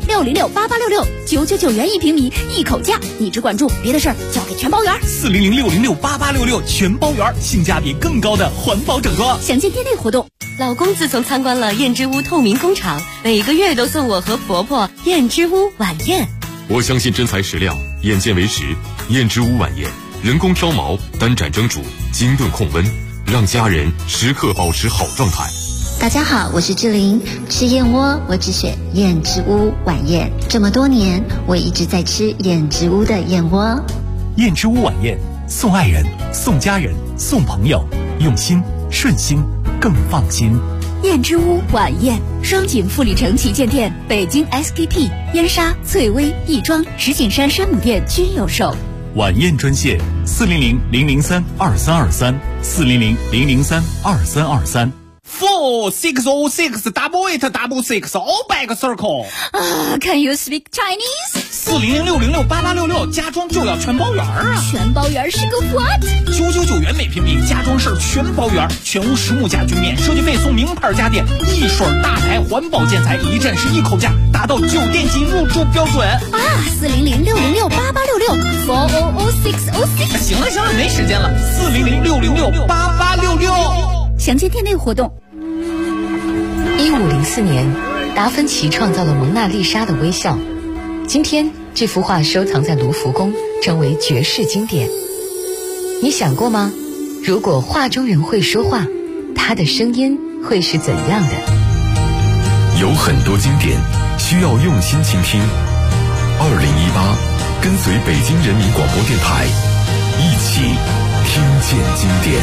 400-606-8866，999元1平米，一口价。你只管住，别的事儿交给全包圆。 400-606-8866，全包圆，性价比更高的环保整装。 详见店内活动。 老公自从参观了燕之屋透明工厂，每个月都送我和婆婆燕之屋晚宴。 我相信真材实料，眼见为实。燕之屋晚宴，人工挑毛，单盏蒸煮，精炖控温，让家人时刻保持好状态。 大家好，我是志玲，吃燕窝我只选燕之屋晚宴。这么多年，我一直在吃燕之屋的燕窝。 燕之屋晚宴，送爱人，送家人，送朋友，用心顺心更放心。 燕之屋晚宴，双井富力城旗舰店、北京 SKP、燕莎、翠微、亦庄、石景山山姆店均有售。 晚宴专线400-003-2323，400-003-2323。 460688866 all back circle。 Can you speak Chinese？ 400-666-8866，家装就要全包圆啊！ 全包圆是个 what ？999元每平米，家装事全包圆，全屋实木家具免设计费送名牌家电，一水大牌环保建材，一站式一口价，达到酒店级入住标准啊 ！400-666-8866，400-666。 行了，没时间了，400-666-8866。 详见店内活动。 1504年，达芬奇创造了蒙娜丽莎的微笑。今天，这幅画收藏在卢浮宫，成为绝世经典。你想过吗？如果画中人会说话，他的声音会是怎样的？ 有很多经典需要用心倾听。2018，跟随北京人民广播电台，一起听见经典。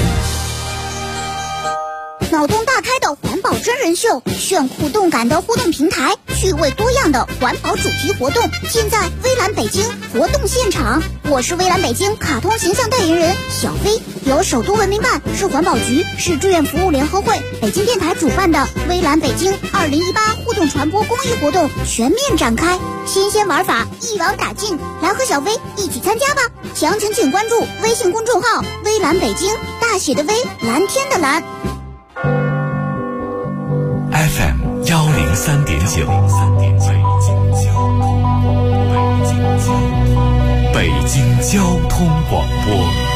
脑洞大开的环保真人秀，炫酷动感的互动平台，趣味多样的环保主题活动，现在微蓝北京活动现场。我是微蓝北京卡通形象代言人小飞，由首都文明办、市环保局、市志愿服务联合会、北京电台主办的微蓝北京2018互动传播公益活动全面展开，新鲜玩法一网打尽，来和小飞一起参加吧！详情请关注微信公众号微蓝北京，大写的微，蓝天的蓝。 FM 103.9，北京交通广播，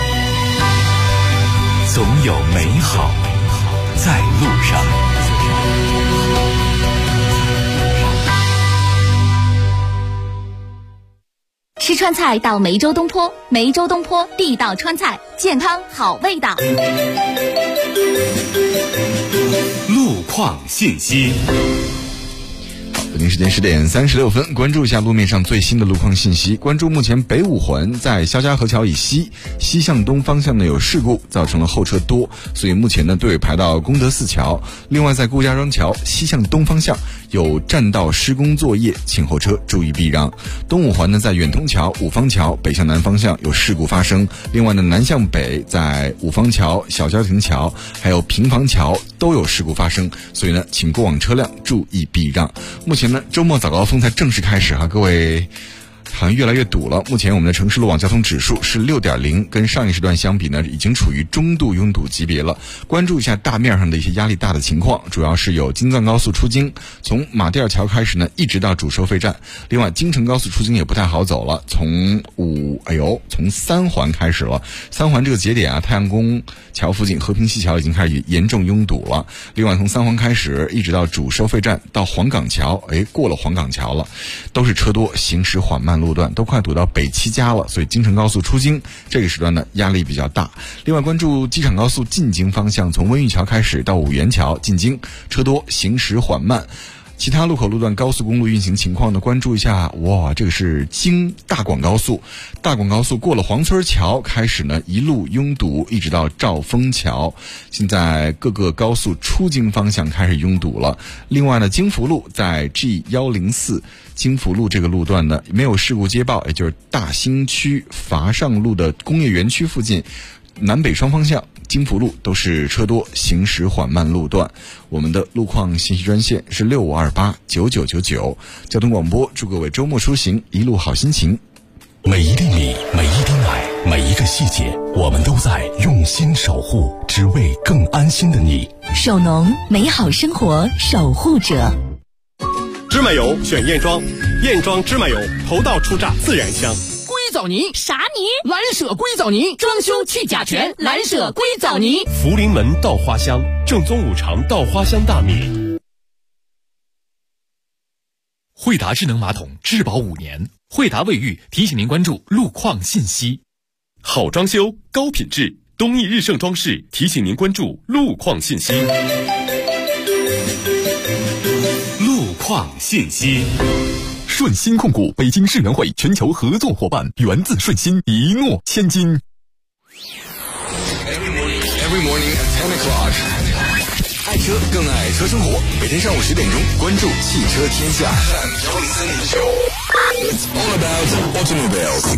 总有美好在路上。 吃川菜到梅州东坡，梅州东坡地道川菜，健康好味道。 路况信息。 北京时间10点36分，关注一下路面上最新的路况信息。关注目前北五环在肖家河桥以西向东方向呢有事故，造成了后车多，所以目前呢队尾排到功德寺桥。另外在顾家庄桥西向东方向有占道施工作业，请后车注意避让。东五环呢在远通桥、五方桥北向南方向有事故发生。另外呢南向北在五方桥、小郊亭桥还有平房桥都有事故发生，所以呢请过往车辆注意避让。目前呢周末早高峰才正式开始各位好像越来越堵了。目前我们的城市路网交通指数是6.0，跟上一时段相比呢已经处于中度拥堵级别了。关注一下大面上的一些压力大的情况，主要是有京藏高速出京，从马甸桥开始呢一直到主收费站。另外京承高速出京也不太好走了，从三环开始了，三环这个节点太阳宫桥附近和平西桥已经开始严重拥堵了。另外从三环开始一直到主收费站到黄岗桥，过了黄岗桥了，都是车多，行驶缓慢，路段都快堵到北七家了，所以京承高速出京这个时段呢压力比较大。另外关注机场高速进京方向，从温榆桥开始到五原桥进京，车多，行驶缓慢。其他路口路段高速公路运行情况呢，关注一下。这个是京大广高速，大广高速过了黄村桥开始呢一路拥堵，一直到兆丰桥。现在各个高速出京方向开始拥堵了。另外呢，京福路在 G104京福路这个路段呢没有事故接报，也就是大兴区乏上路的工业园区附近，南北双方向京福路都是车多，行驶缓慢路段。我们的路况信息专线是65289999。交通广播祝各位周末出行一路好心情。 每一粒米，每一滴奶，每一个细节，我们都在用心守护，只为更安心的你。 手农，美好生活守护者。 芝麻油选燕庄，燕庄芝麻油头道出榨，自然香。 硅藻泥啥泥？ 蓝舍硅藻泥，装修去甲醛，蓝舍硅藻泥。 福临门稻花香，正宗五常稻花香大米。 惠达智能马桶质保5年，惠达卫浴提醒您关注路况信息。 好装修高品质，东益日盛装饰提醒您关注路况信息。 路况信息。 顺鑫控股北京世园会全球合作伙伴，源自顺鑫，一诺千金。 Every morning at 10 o'clock. 爱车更爱车生活，每天上午10点钟关注汽车天下 FM 103.9 It's all about automobiles。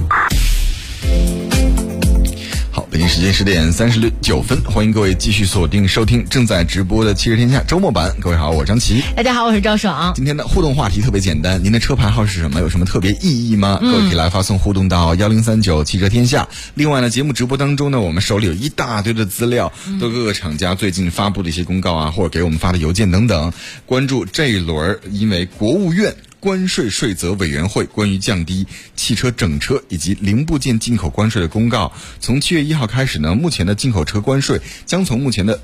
好，北京时间10点39分，欢迎各位继续锁定收听正在直播的汽车天下周末版。各位好，我是张琪。 大家好，我是赵爽。 今天的互动话题特别简单，您的车牌号是什么？有什么特别意义吗？各位可以来发送互动到1039汽车天下。另外呢，节目直播当中呢，我们手里有一大堆的资料，都各个厂家最近发布的一些公告啊，或者给我们发的邮件等等。关注这一轮因为国务院关税税则委员会关于降低汽车整车以及零部件进口关税的公告，从7月1号开始呢，目前的进口车关税将从目前的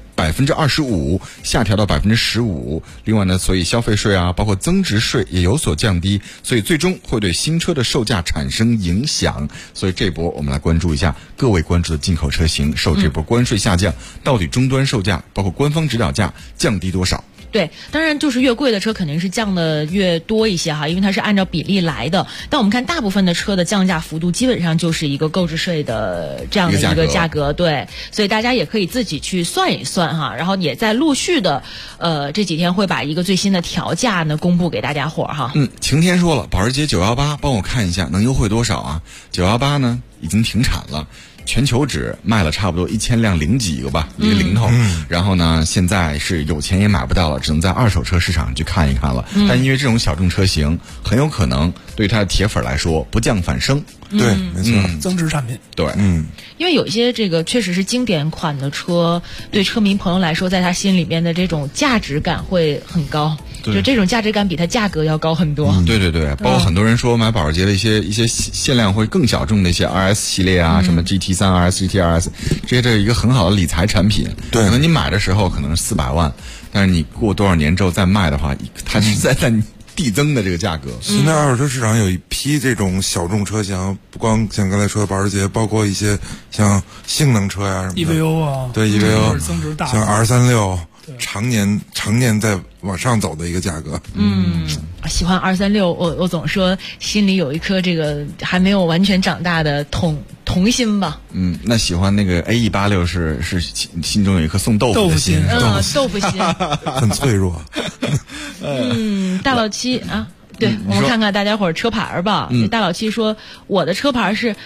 25%下调到15%。另外呢，所以消费税啊，包括增值税也有所降低，所以最终会对新车的售价产生影响。所以这波我们来关注一下各位关注的进口车型受这波关税下降，到底终端售价包括官方指导价降低多少？ 对，当然就是越贵的车肯定是降的越多一些哈，因为它是按照比例来的。但我们看大部分的车的降价幅度基本上就是一个购置税的这样的一个价格，对，所以大家也可以自己去算一算哈，然后也在陆续的这几天会把一个最新的调价呢公布给大家伙哈。 晴天说了，保时捷918帮我看一下能优惠多少啊？918呢已经停产了。全球只卖了差不多1000辆零几个吧，一个零头。然后呢，现在是有钱也买不到了，只能在二手车市场去看一看了。但因为这种小众车型，很有可能对它的铁粉来说不降反升。 对，没错， 增值产品。 对， 因为有一些这个确实是经典款的车，对车迷朋友来说，在他心里面的这种价值感会很高。就这种价值感比它价格要高很多。 对对对，包括很多人说买保时捷的一些限量会更小众的一些 RS 系列啊，什么 GT3RS、GT2RS， 这是一个很好的理财产品。 对， 可能你买的时候可能是400万，但是你过多少年之后再卖的话，它是在递增的这个价格。 现在二手车市场有一批这种小众车型，不光像刚才说的保时捷，包括一些像性能车呀什么的 EVO 啊， 对 EVO 增值大， 像 R36。常年在往上走的一个价格。 喜欢236，我总说心里有一颗这个还没有完全长大的童心吧。 那喜欢那个 A186是心中有一颗送豆腐的心。 豆腐心很脆弱。 大老七啊，对，我们看看大家伙车牌吧。大老七说我的车牌是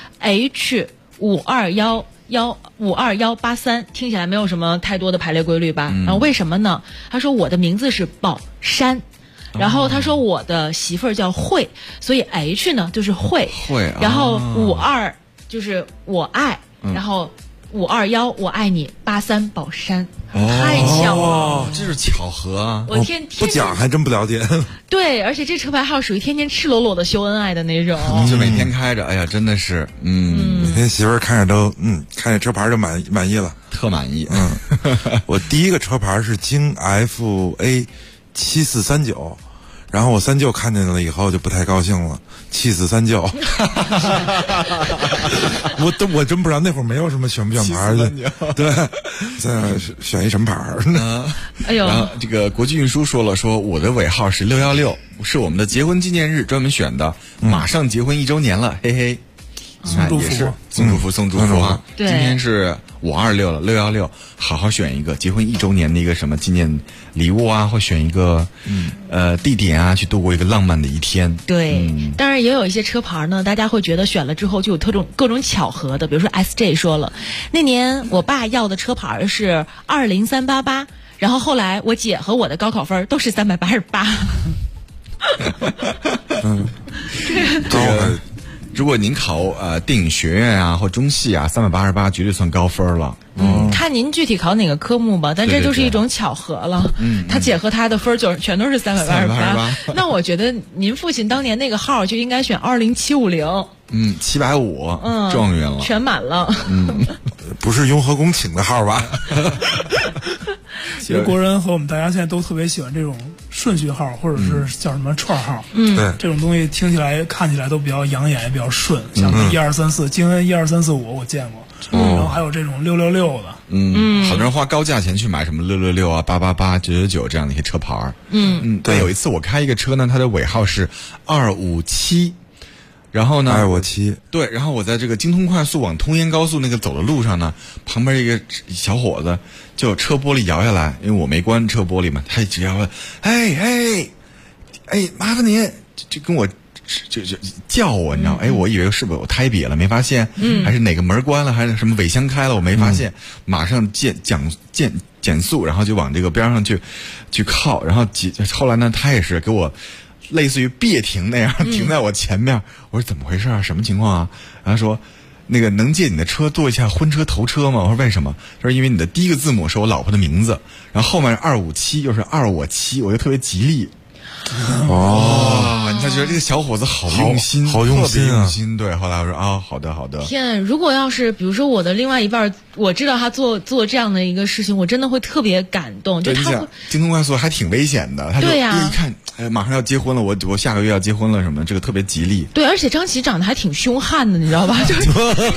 H521153，听起来没有什么太多的排列规律吧？然后为什么呢？他说我的名字是宝山，然后他说我的媳妇儿叫慧，所以 H 呢就是慧，然后52就是我爱，然后521我爱你83宝山，太巧了， 这是巧合啊！ 我天不讲还真不了解。 对，而且这车牌号属于天天赤裸裸的秀恩爱的那种， 就每天开着，哎呀，真的是， 每天媳妇儿看着都，看着车牌就满意了， 特满意。 我第一个车牌是京 FA7439。然后我三舅看见了以后就不太高兴了，气死三舅。我真不知道那会儿没有什么选不选牌的，对，选一什么牌哎呦！ 然后这个国际运输说了，说我的尾号是616，是我们的结婚纪念日专门选的，马上结婚1周年了，嘿嘿。也是送祝福啊！今天是526了，616，好好选一个结婚1周年的一个什么纪念礼物啊，或选一个地点啊，去度过一个浪漫的一天。 对，当然也有一些车牌呢，大家会觉得选了之后就有各种巧合的，比如说 SJ 说了，那年我爸要的车牌是20388，然后后来我姐和我的高考分都是388。 这个。如果您考电影学院啊或中戏啊，388绝对算高分了。 看您具体考哪个科目吧，但这就是一种巧合了。他姐和他的分就全都是388。那我觉得您父亲当年那个号就应该选20750。 750，状元了， 全满了。 不是雍和宫请的号吧？ 其实国人和我们大家现在都特别喜欢这种顺序号，或者是叫什么串号。对，这种东西听起来、看起来都比较养眼，也比较顺。像1234，京恩123455我见过，然后还有这种666的。 好多人花高价钱去买什么666啊、888、999这样的一些车牌。 对， 有一次我开一个车呢，它的尾号是257。 然后呢， 爱我妻， 对，然后我在这个京通快速往通燕高速那个走的路上呢，旁边一个小伙子就车玻璃摇下来，因为我没关车玻璃嘛，他一直摇，哎，麻烦您，就跟我就叫我，你知道，我以为是不是我胎瘪了没发现，还是哪个门关了，还是什么尾箱开了我没发现，马上减速，然后就往这个边上去靠，然后后来呢，他也是给我类似于别停那样停在我前面，我说怎么回事啊？什么情况啊？然后说那个能借你的车坐一下婚车头车吗？我说为什么？他说因为你的第一个字母是我老婆的名字，然后后面257又是二我妻，我就特别吉利。你才觉得这个小伙子好用心， 好用心啊！ 特别用心。对，后来我说好的。 天，如果要是比如说我的另外一半，我知道他做这样的一个事情，我真的会特别感动。就他会京通快速还挺危险的，他就一看，马上要结婚了，我下个月要结婚了什么，这个特别吉利。 对，而且张琪长得还挺凶悍的，你知道吧？就是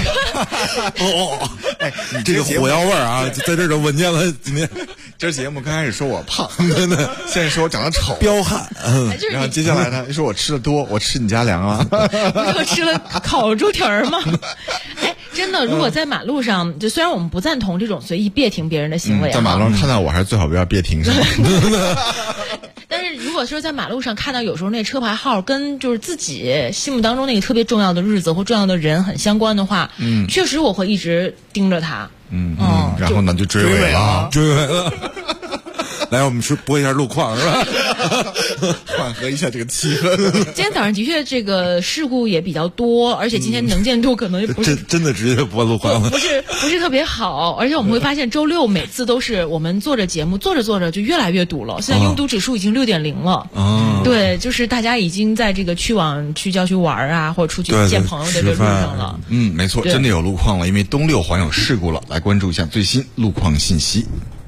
你这个火药味啊，在这儿就闻见了。今天这节目刚开始说我胖，真的，现在说我长得丑， 彪悍。 然后接下来呢，说我吃的多，我吃你家粮了， 不就吃了烤猪蹄儿吗？真的，如果在马路上，就虽然我们不赞同这种随意别停别人的行为， 在马路上看到我还是最好不要别停上。 但是如果说在马路上看到有时候那车牌号跟就是自己心目当中那个特别重要的日子或重要的人很相关的话，确实我会一直盯着他。 然后呢就追尾了。 来，我们播一下路况是吧？ 缓和一下这个气氛。 今天早上的确这个事故也比较多，而且今天能见度可能也不是真的直接播路况了， 不是特别好。而且我们会发现周六每次都是我们做着节目，做着就越来越堵了。现在拥堵指数已经6.0了。对，就是大家已经在这个去郊区玩啊，或者出去见朋友的这个路上了。 没错，真的有路况了，因为东六环有事故了。来关注一下最新路况信息。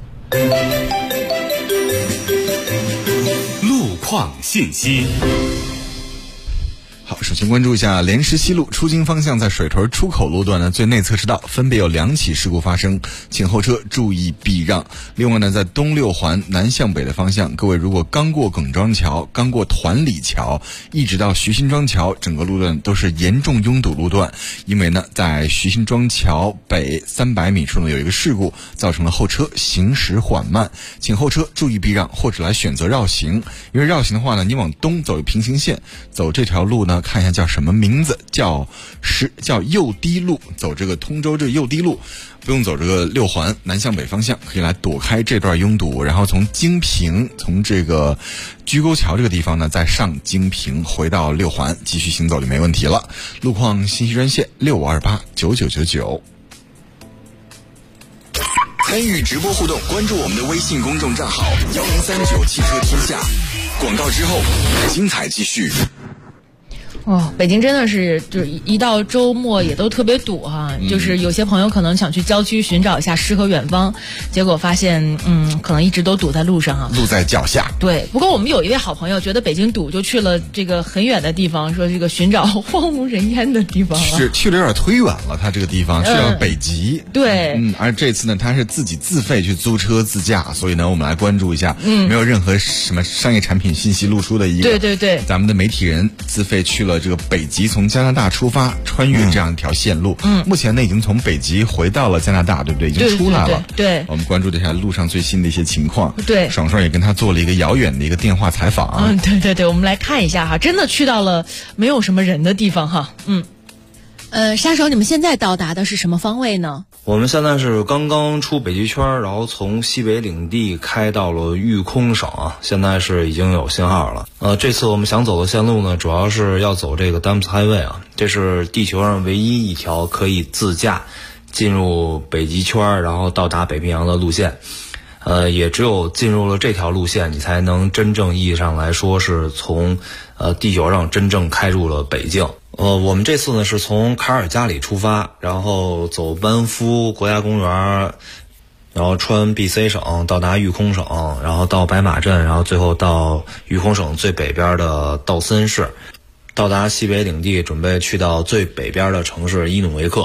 路况信息。 好，首先关注一下莲石西路出京方向在水屯出口路段的最内侧车道分别有2起事故发生，请后车注意避让。另外呢，在东六环南向北的方向，各位如果刚过耿庄桥，刚过团里桥，一直到徐辛庄桥，整个路段都是严重拥堵路段。因为呢，在徐辛庄桥北300米处呢有一个事故，造成了后车行驶缓慢，请后车注意避让，或者来选择绕行。因为绕行的话呢，你往东走平行线，走这条路呢，看一下叫什么名字，叫右堤路，走这个通州这个右堤路，不用走这个六环南向北方向，可以来躲开这段拥堵，然后从京平，从这个居沟桥这个地方呢，再上京平回到六环，继续行走就没问题了。路况信息专线65289999。 参与直播互动，关注我们的微信公众账号1039汽车天下。广告之后，精彩继续。 北京真的是就是一到周末也都特别堵哈，就是有些朋友可能想去郊区寻找一下诗和远方，结果发现可能一直都堵在路上啊， 路在脚下。 对，不过我们有一位好朋友觉得北京堵，就去了这个很远的地方，说这个寻找荒无人烟的地方了。 是去了有点忒远了，他这个地方去了北极。 对， 而这次呢，他是自己自费去租车自驾，所以呢，我们来关注一下，没有任何什么商业产品信息露出的一个， 对， 咱们的媒体人自费去了这个北极，从加拿大出发，穿越这样一条线路。目前呢已经从北极回到了加拿大，对不对？已经出来了。 对， 我们关注一下路上最新的一些情况。 对， 爽爽也跟他做了一个遥远的一个电话采访。 对，我们来看一下哈，真的去到了没有什么人的地方哈。杀手，你们现在到达的是什么方位呢？ 我们现在是刚刚出北极圈，然后从西北领地开到了玉空省啊，现在是已经有信号了。这次我们想走的线路呢，主要是要走这个 Dams Highway 啊，这是地球上唯一一条可以自驾进入北极圈，然后到达北平洋的路线。也只有进入了这条路线，你才能真正意义上来说是从地球上真正开入了北境。我们这次呢是从卡尔加里出发，然后走班夫国家公园，然后穿 BC 省到达玉空省，然后到白马镇，然后最后到玉空省最北边的道森市，到达西北领地，准备去到最北边的城市伊努维克。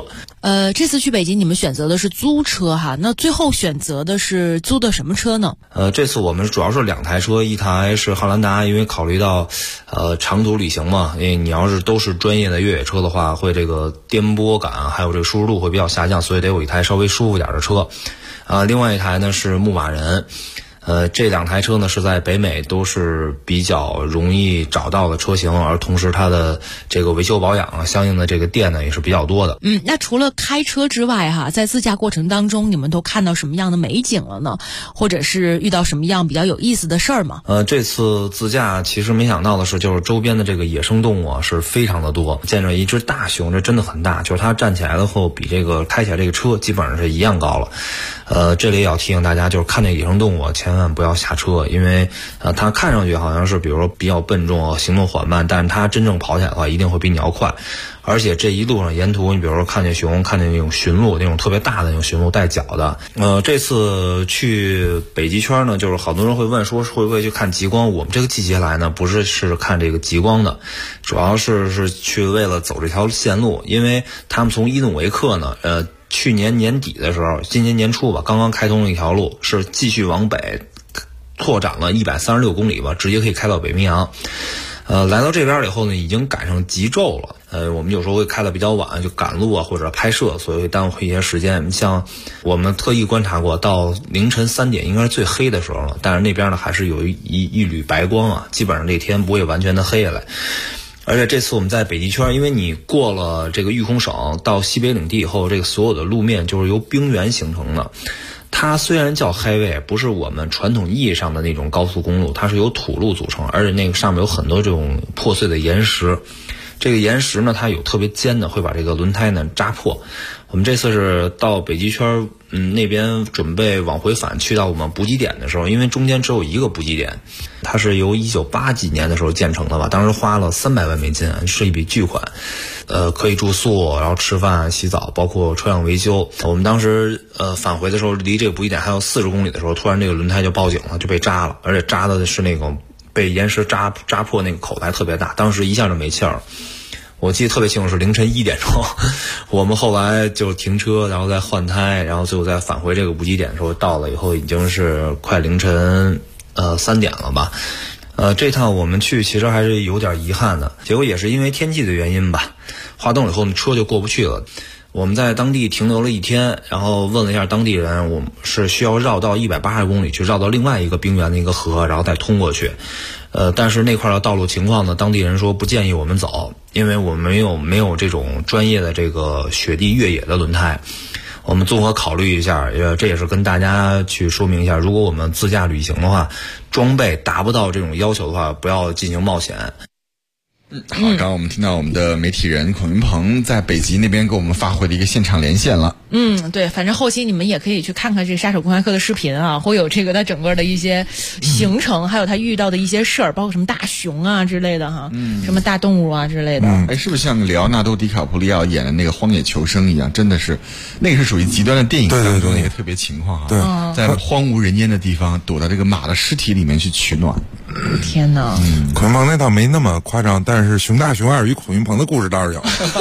这次去北京你们选择的是租车哈，那最后选择的是租的什么车呢？ 这次我们主要是2台车，一台是汉兰达，因为考虑到长途旅行嘛，因为你要是都是专业的越野车的话，会这个颠簸感还有这个舒适度会比较下降，所以得有一台稍微舒服点的车。另外一台呢是牧马人。这2台车呢是在北美都是比较容易找到的车型，而同时它的这个维修保养啊，相应的这个店呢也是比较多的。 那除了开车之外哈，在自驾过程当中，你们都看到什么样的美景了呢？或者是遇到什么样比较有意思的事儿吗？ 这次自驾其实没想到的是，就是周边的这个野生动物啊是非常的多。见着一只大熊，这真的很大，就是它站起来了后比这个开起来这个车基本上是一样高了。这里也要提醒大家，就是看这野生动物千万不要下车，因为它看上去好像是比如说比较笨重，行动缓慢，但是它真正跑起来的话一定会比你要快。而且这一路上沿途，你比如说看见熊，看见那种驯鹿，那种特别大的那种驯鹿带角的。这次去北极圈呢，就是好多人会问说会不会去看极光。我们这个季节来呢，不是看这个极光的，主要是去为了走这条线路，因为他们从伊努维克呢，去年年底的时候，今年年初吧，刚刚开通了一条路，是继续往北拓展了136公里吧，直接可以开到北冰洋。来到这边以后呢，已经赶上极昼了。我们有时候会开得比较晚，就赶路啊或者拍摄，所以会耽误一些时间。像我们特意观察过，到凌晨3点应该是最黑的时候了，但是那边呢还是有一缕白光啊，基本上这天不会完全的黑下来。而且这次我们在北极圈，因为你过了这个玉空省到西北领地以后，这个所有的路面就是由冰原形成的。它虽然叫 highway， 不是我们传统意义上的那种高速公路，它是由土路组成，而且那个上面有很多这种破碎的岩石。这个岩石呢，它有特别尖的，会把这个轮胎呢扎破。我们这次是到北极圈，那边准备往回返，去到我们补给点的时候，因为中间只有一个补给点，它是由1980几年的时候建成的吧，当时花了300万美金，是一笔巨款。可以住宿，然后吃饭、洗澡，包括车辆维修。我们当时返回的时候，离这个补给点还有40公里的时候，突然这个轮胎就报警了，就被扎了，而且扎的是那种被岩石扎破那个口袋特别大，当时一下就没气儿了。我记得特别清楚，是凌晨1点钟，我们后来就停车，然后再换胎，然后最后再返回这个补给点的时候，到了以后已经是快凌晨3点了吧。这趟我们去其实还是有点遗憾的，结果也是因为天气的原因吧，化冻以后车就过不去了。我们在当地停留了1天，然后问了一下当地人，我们是需要绕到180公里去绕到另外一个冰原的一个河，然后再通过去。但是那块的道路情况呢，当地人说不建议我们走，因为我们没有这种专业的这个雪地越野的轮胎。我们综合考虑一下，这也是跟大家去说明一下，如果我们自驾旅行的话，装备达不到这种要求的话，不要进行冒险。 好，刚刚我们听到我们的媒体人孔云鹏在北极那边给我们发回的一个现场连线了。 对，反正后期你们也可以去看看这个杀手公开课的视频啊，会有这个他整个的一些行程，还有他遇到的一些事儿，包括什么大熊啊之类的哈，什么大动物啊之类的。 是不是像里奥纳多·迪卡普里奥演的那个《荒野求生》一样，真的是那个是属于极端的电影当中的一个特别情况哈。 对， 在荒无人烟的地方，躲到这个马的尸体里面去取暖。 天哪！ 孔云鹏那倒没那么夸张，但是熊大熊二与孔云鹏的故事倒是有。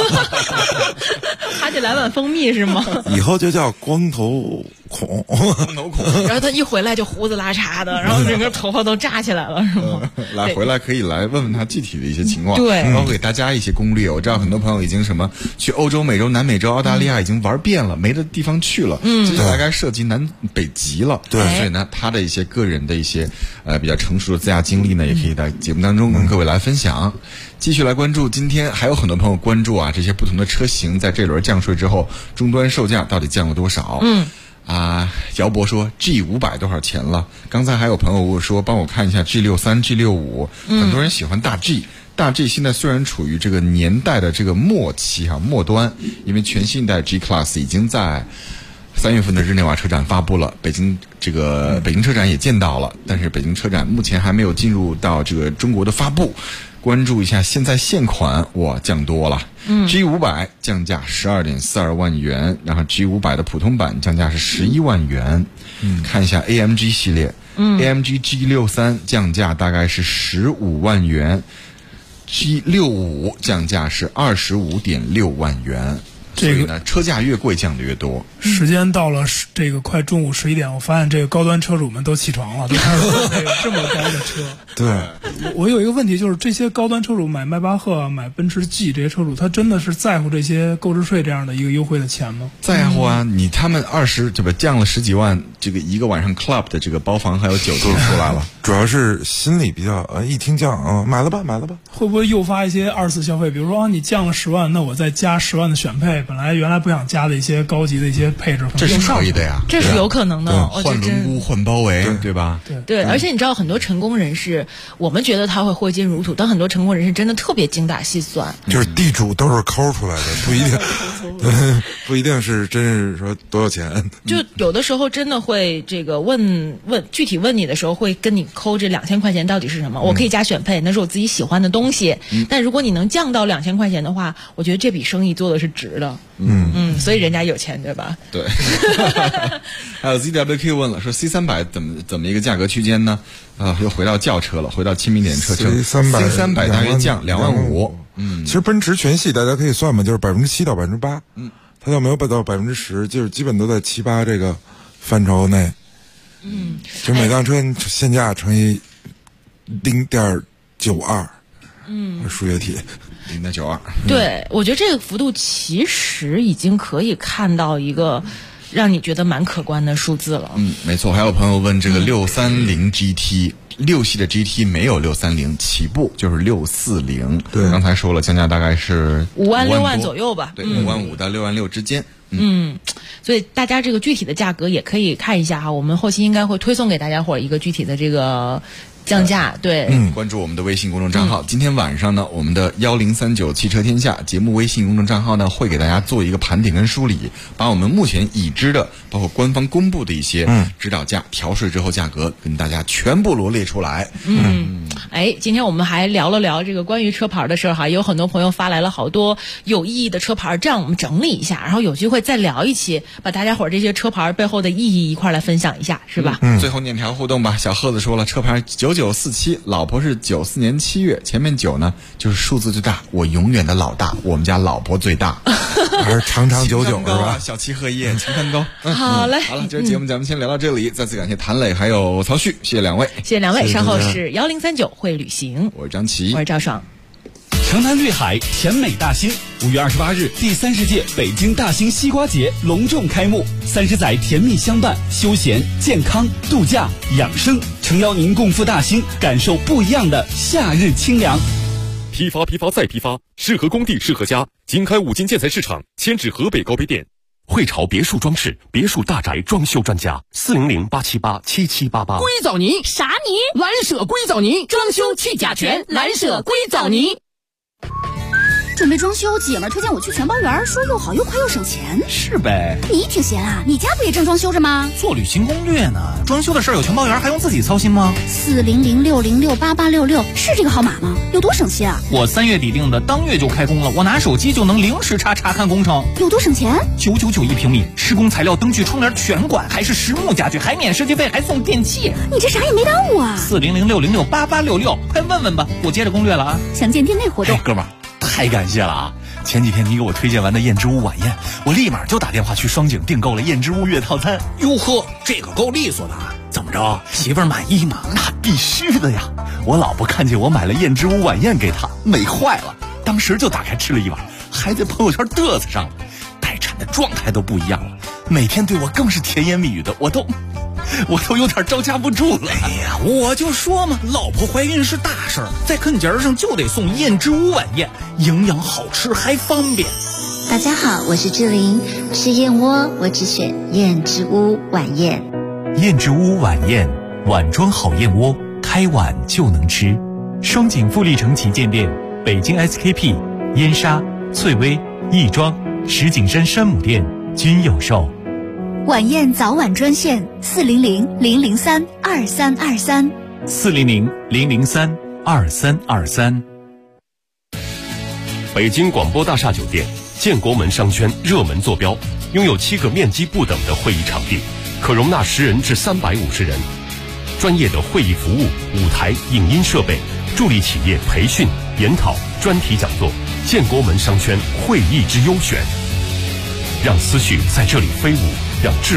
还得来碗蜂蜜是吗？ 以后就叫光头孔。 然后他一回来就胡子拉碴的，然后整个头发都炸起来了，是吗？ 回来可以来问问他具体的一些情况， 对， 包括给大家一些攻略。我知道很多朋友已经什么去欧洲、美洲、南美洲、澳大利亚已经玩遍了，没的地方去了，接下来该涉及南北极了。 对， 所以呢，他的一些个人的一些比较成熟的自驾经历呢，也可以在节目当中跟各位来分享。继续来关注，今天还有很多朋友关注啊，这些不同的车型在这轮降税之后，终端售价到底降了多少？姚博说 G500 多少钱了？刚才还有朋友说帮我看一下 G63、G65，很多人喜欢大 G。大 G 现在虽然处于这个年代的这个末期末端，因为全新一代 G Class 已经在3月份的日内瓦车展发布了，北京车展也见到了，但是北京车展目前还没有进入到这个中国的发布。关注一下现在现款，降多了。G500 降价12.42万元，然后 G500 的普通版降价是11万元。看一下 AMG 系列，AMG G63 降价大概是15万元，G65 降价是25.6万元。 所以呢，车价越贵降的越多。 时间到了这个快中午11点，我发现这个高端车主们都起床了，都开始坐这个这么高的车。 对， 我有一个问题，就是这些高端车主买迈巴赫、买奔驰 G 这些车主，他真的是在乎这些购置税这样的一个优惠的钱吗？ 在乎啊，他们降了10几万，这个一个晚上 club 的这个包房还有酒都出来了。 主要是心里比较一听降买了吧。 会不会诱发一些二次消费？比如说你降了10万，那我再加10万的选配，本来原来不想加的一些高级的一些配置， 这是可以的呀， 这是有可能的。 换轮毂、换包围，对吧？ 对，而且你知道很多成功人士，我们觉得他会挥金如土，但很多成功人士真的特别精打细算。 就是地主都是抠出来的，不一定是真是说多少钱。 就有的时候真的会这个问具体问你的时候，会跟你抠这2000块钱到底是什么？我可以加选配，那是我自己喜欢的东西。但如果你能降到2000块钱的话，我觉得这笔生意做的是值的。所以人家有钱，对吧？ 对。还有 ZWK 问了，说 C300 怎么一个价格区间呢？又回到轿车了，回到亲民点车型。C300 大约降2万5。 其实奔驰全系大家可以算嘛，就是7%到8%。它要没有到10%，就是基本都在7、8这个范畴内。就每辆车现价乘以0.92。数学题 0.92。 对，我觉得这个幅度其实已经可以看到一个让你觉得蛮可观的数字了。 没错。还有朋友问这个630 GT。6系的 GT 没有630起步，就是640。对，刚才说了，降价大概是 5万6万左右吧。 对，5万5到6万6之间。 所以大家这个具体的价格也可以看一下哈，我们后期应该会推送给大家伙一个具体的这个降价。对， 关注我们的微信公众账号。今天晚上呢，我们的1039汽车天下节目微信公众账号呢，会给大家做一个盘点跟梳理，把我们目前已知的，包括官方公布的一些指导价、调税之后价格，跟大家全部罗列出来。 今天我们还聊了聊这个关于车牌的事儿哈，有很多朋友发来了好多有意义的车牌，这样我们整理一下，然后有机会再聊一期，把大家伙这些车牌背后的意义一块来分享一下，是吧？ 最后念条互动吧。小贺子说了，车牌9947，老婆是94年7月，前面9呢就是数字最大，我永远的老大，我们家老婆最大， 还是长长久久是吧？ 小七荷叶，青山高。 好嘞， 好了，这期节目咱们先聊到这里，再次感谢谭磊还有曹旭，谢谢两位， 谢谢两位。稍后是1039会旅行， 我是张琪， 我是赵爽。 城南绿海甜美大兴，5月28日第30届北京大兴西瓜节隆重开幕，30载甜蜜相伴，休闲、健康、度假、养生，诚邀您共赴大兴，感受不一样的夏日清凉。 批发再批发，适合工地适合家。经开5金建材市场，迁至河北高碑店。汇潮别墅装饰，别墅大宅装修专家，400-878-7788。 硅藻泥啥泥？蓝舍硅藻泥，装修去甲醛，蓝舍硅藻泥。 准备装修，姐们儿推荐我去全包园，说又好又快又省钱。 是呗， 你挺闲啊，你家不也正装修着吗？ 做旅行攻略呢，装修的事儿有全包园还用自己操心吗 ？400-606-8866是这个号码吗？有多省心啊？ 我3月底定的，当月就开工了，我拿手机就能零时差查看工程。 有多省钱 ？999一平米，施工材料、灯具、窗帘全管，还是实木家具，还免设计费，还送电器。 你这啥也没耽误啊 ！400-606-8866，快问问吧，我接着攻略了啊。 详见店内活动。 哥们儿，太感谢了啊！前几天你给我推荐完的燕之屋晚宴，我立马就打电话去双井订购了燕之屋月套餐。哟呵，这个够利索的，怎么着？媳妇儿满意吗？那必须的呀！我老婆看见我买了燕之屋晚宴给她，美坏了，当时就打开吃了一碗，还在朋友圈嘚瑟上了，待产的状态都不一样了，每天对我更是甜言蜜语的，我都有点招架不住了。哎呀，我就说嘛，老婆怀孕是大事儿，在啃节上就得送燕之屋晚宴，营养好吃还方便。 大家好，我是志玲，吃燕窝我只选燕之屋晚宴。 燕之屋晚宴，碗装好燕窝，开碗就能吃。双井富力城旗舰店，北京 SKP、燕莎、翠微、亦庄、石景山山姆店均有售。 晚宴早晚专线400-003-2323 400-003-2323。 北京广播大厦酒店建国门商圈热门坐标，拥有7个面积不等的会议场地，可容纳10人至350人。专业的会议服务、舞台、影音设备，助力企业培训、研讨、专题讲座。建国门商圈会议之优选。 让思绪在这里飞舞，让智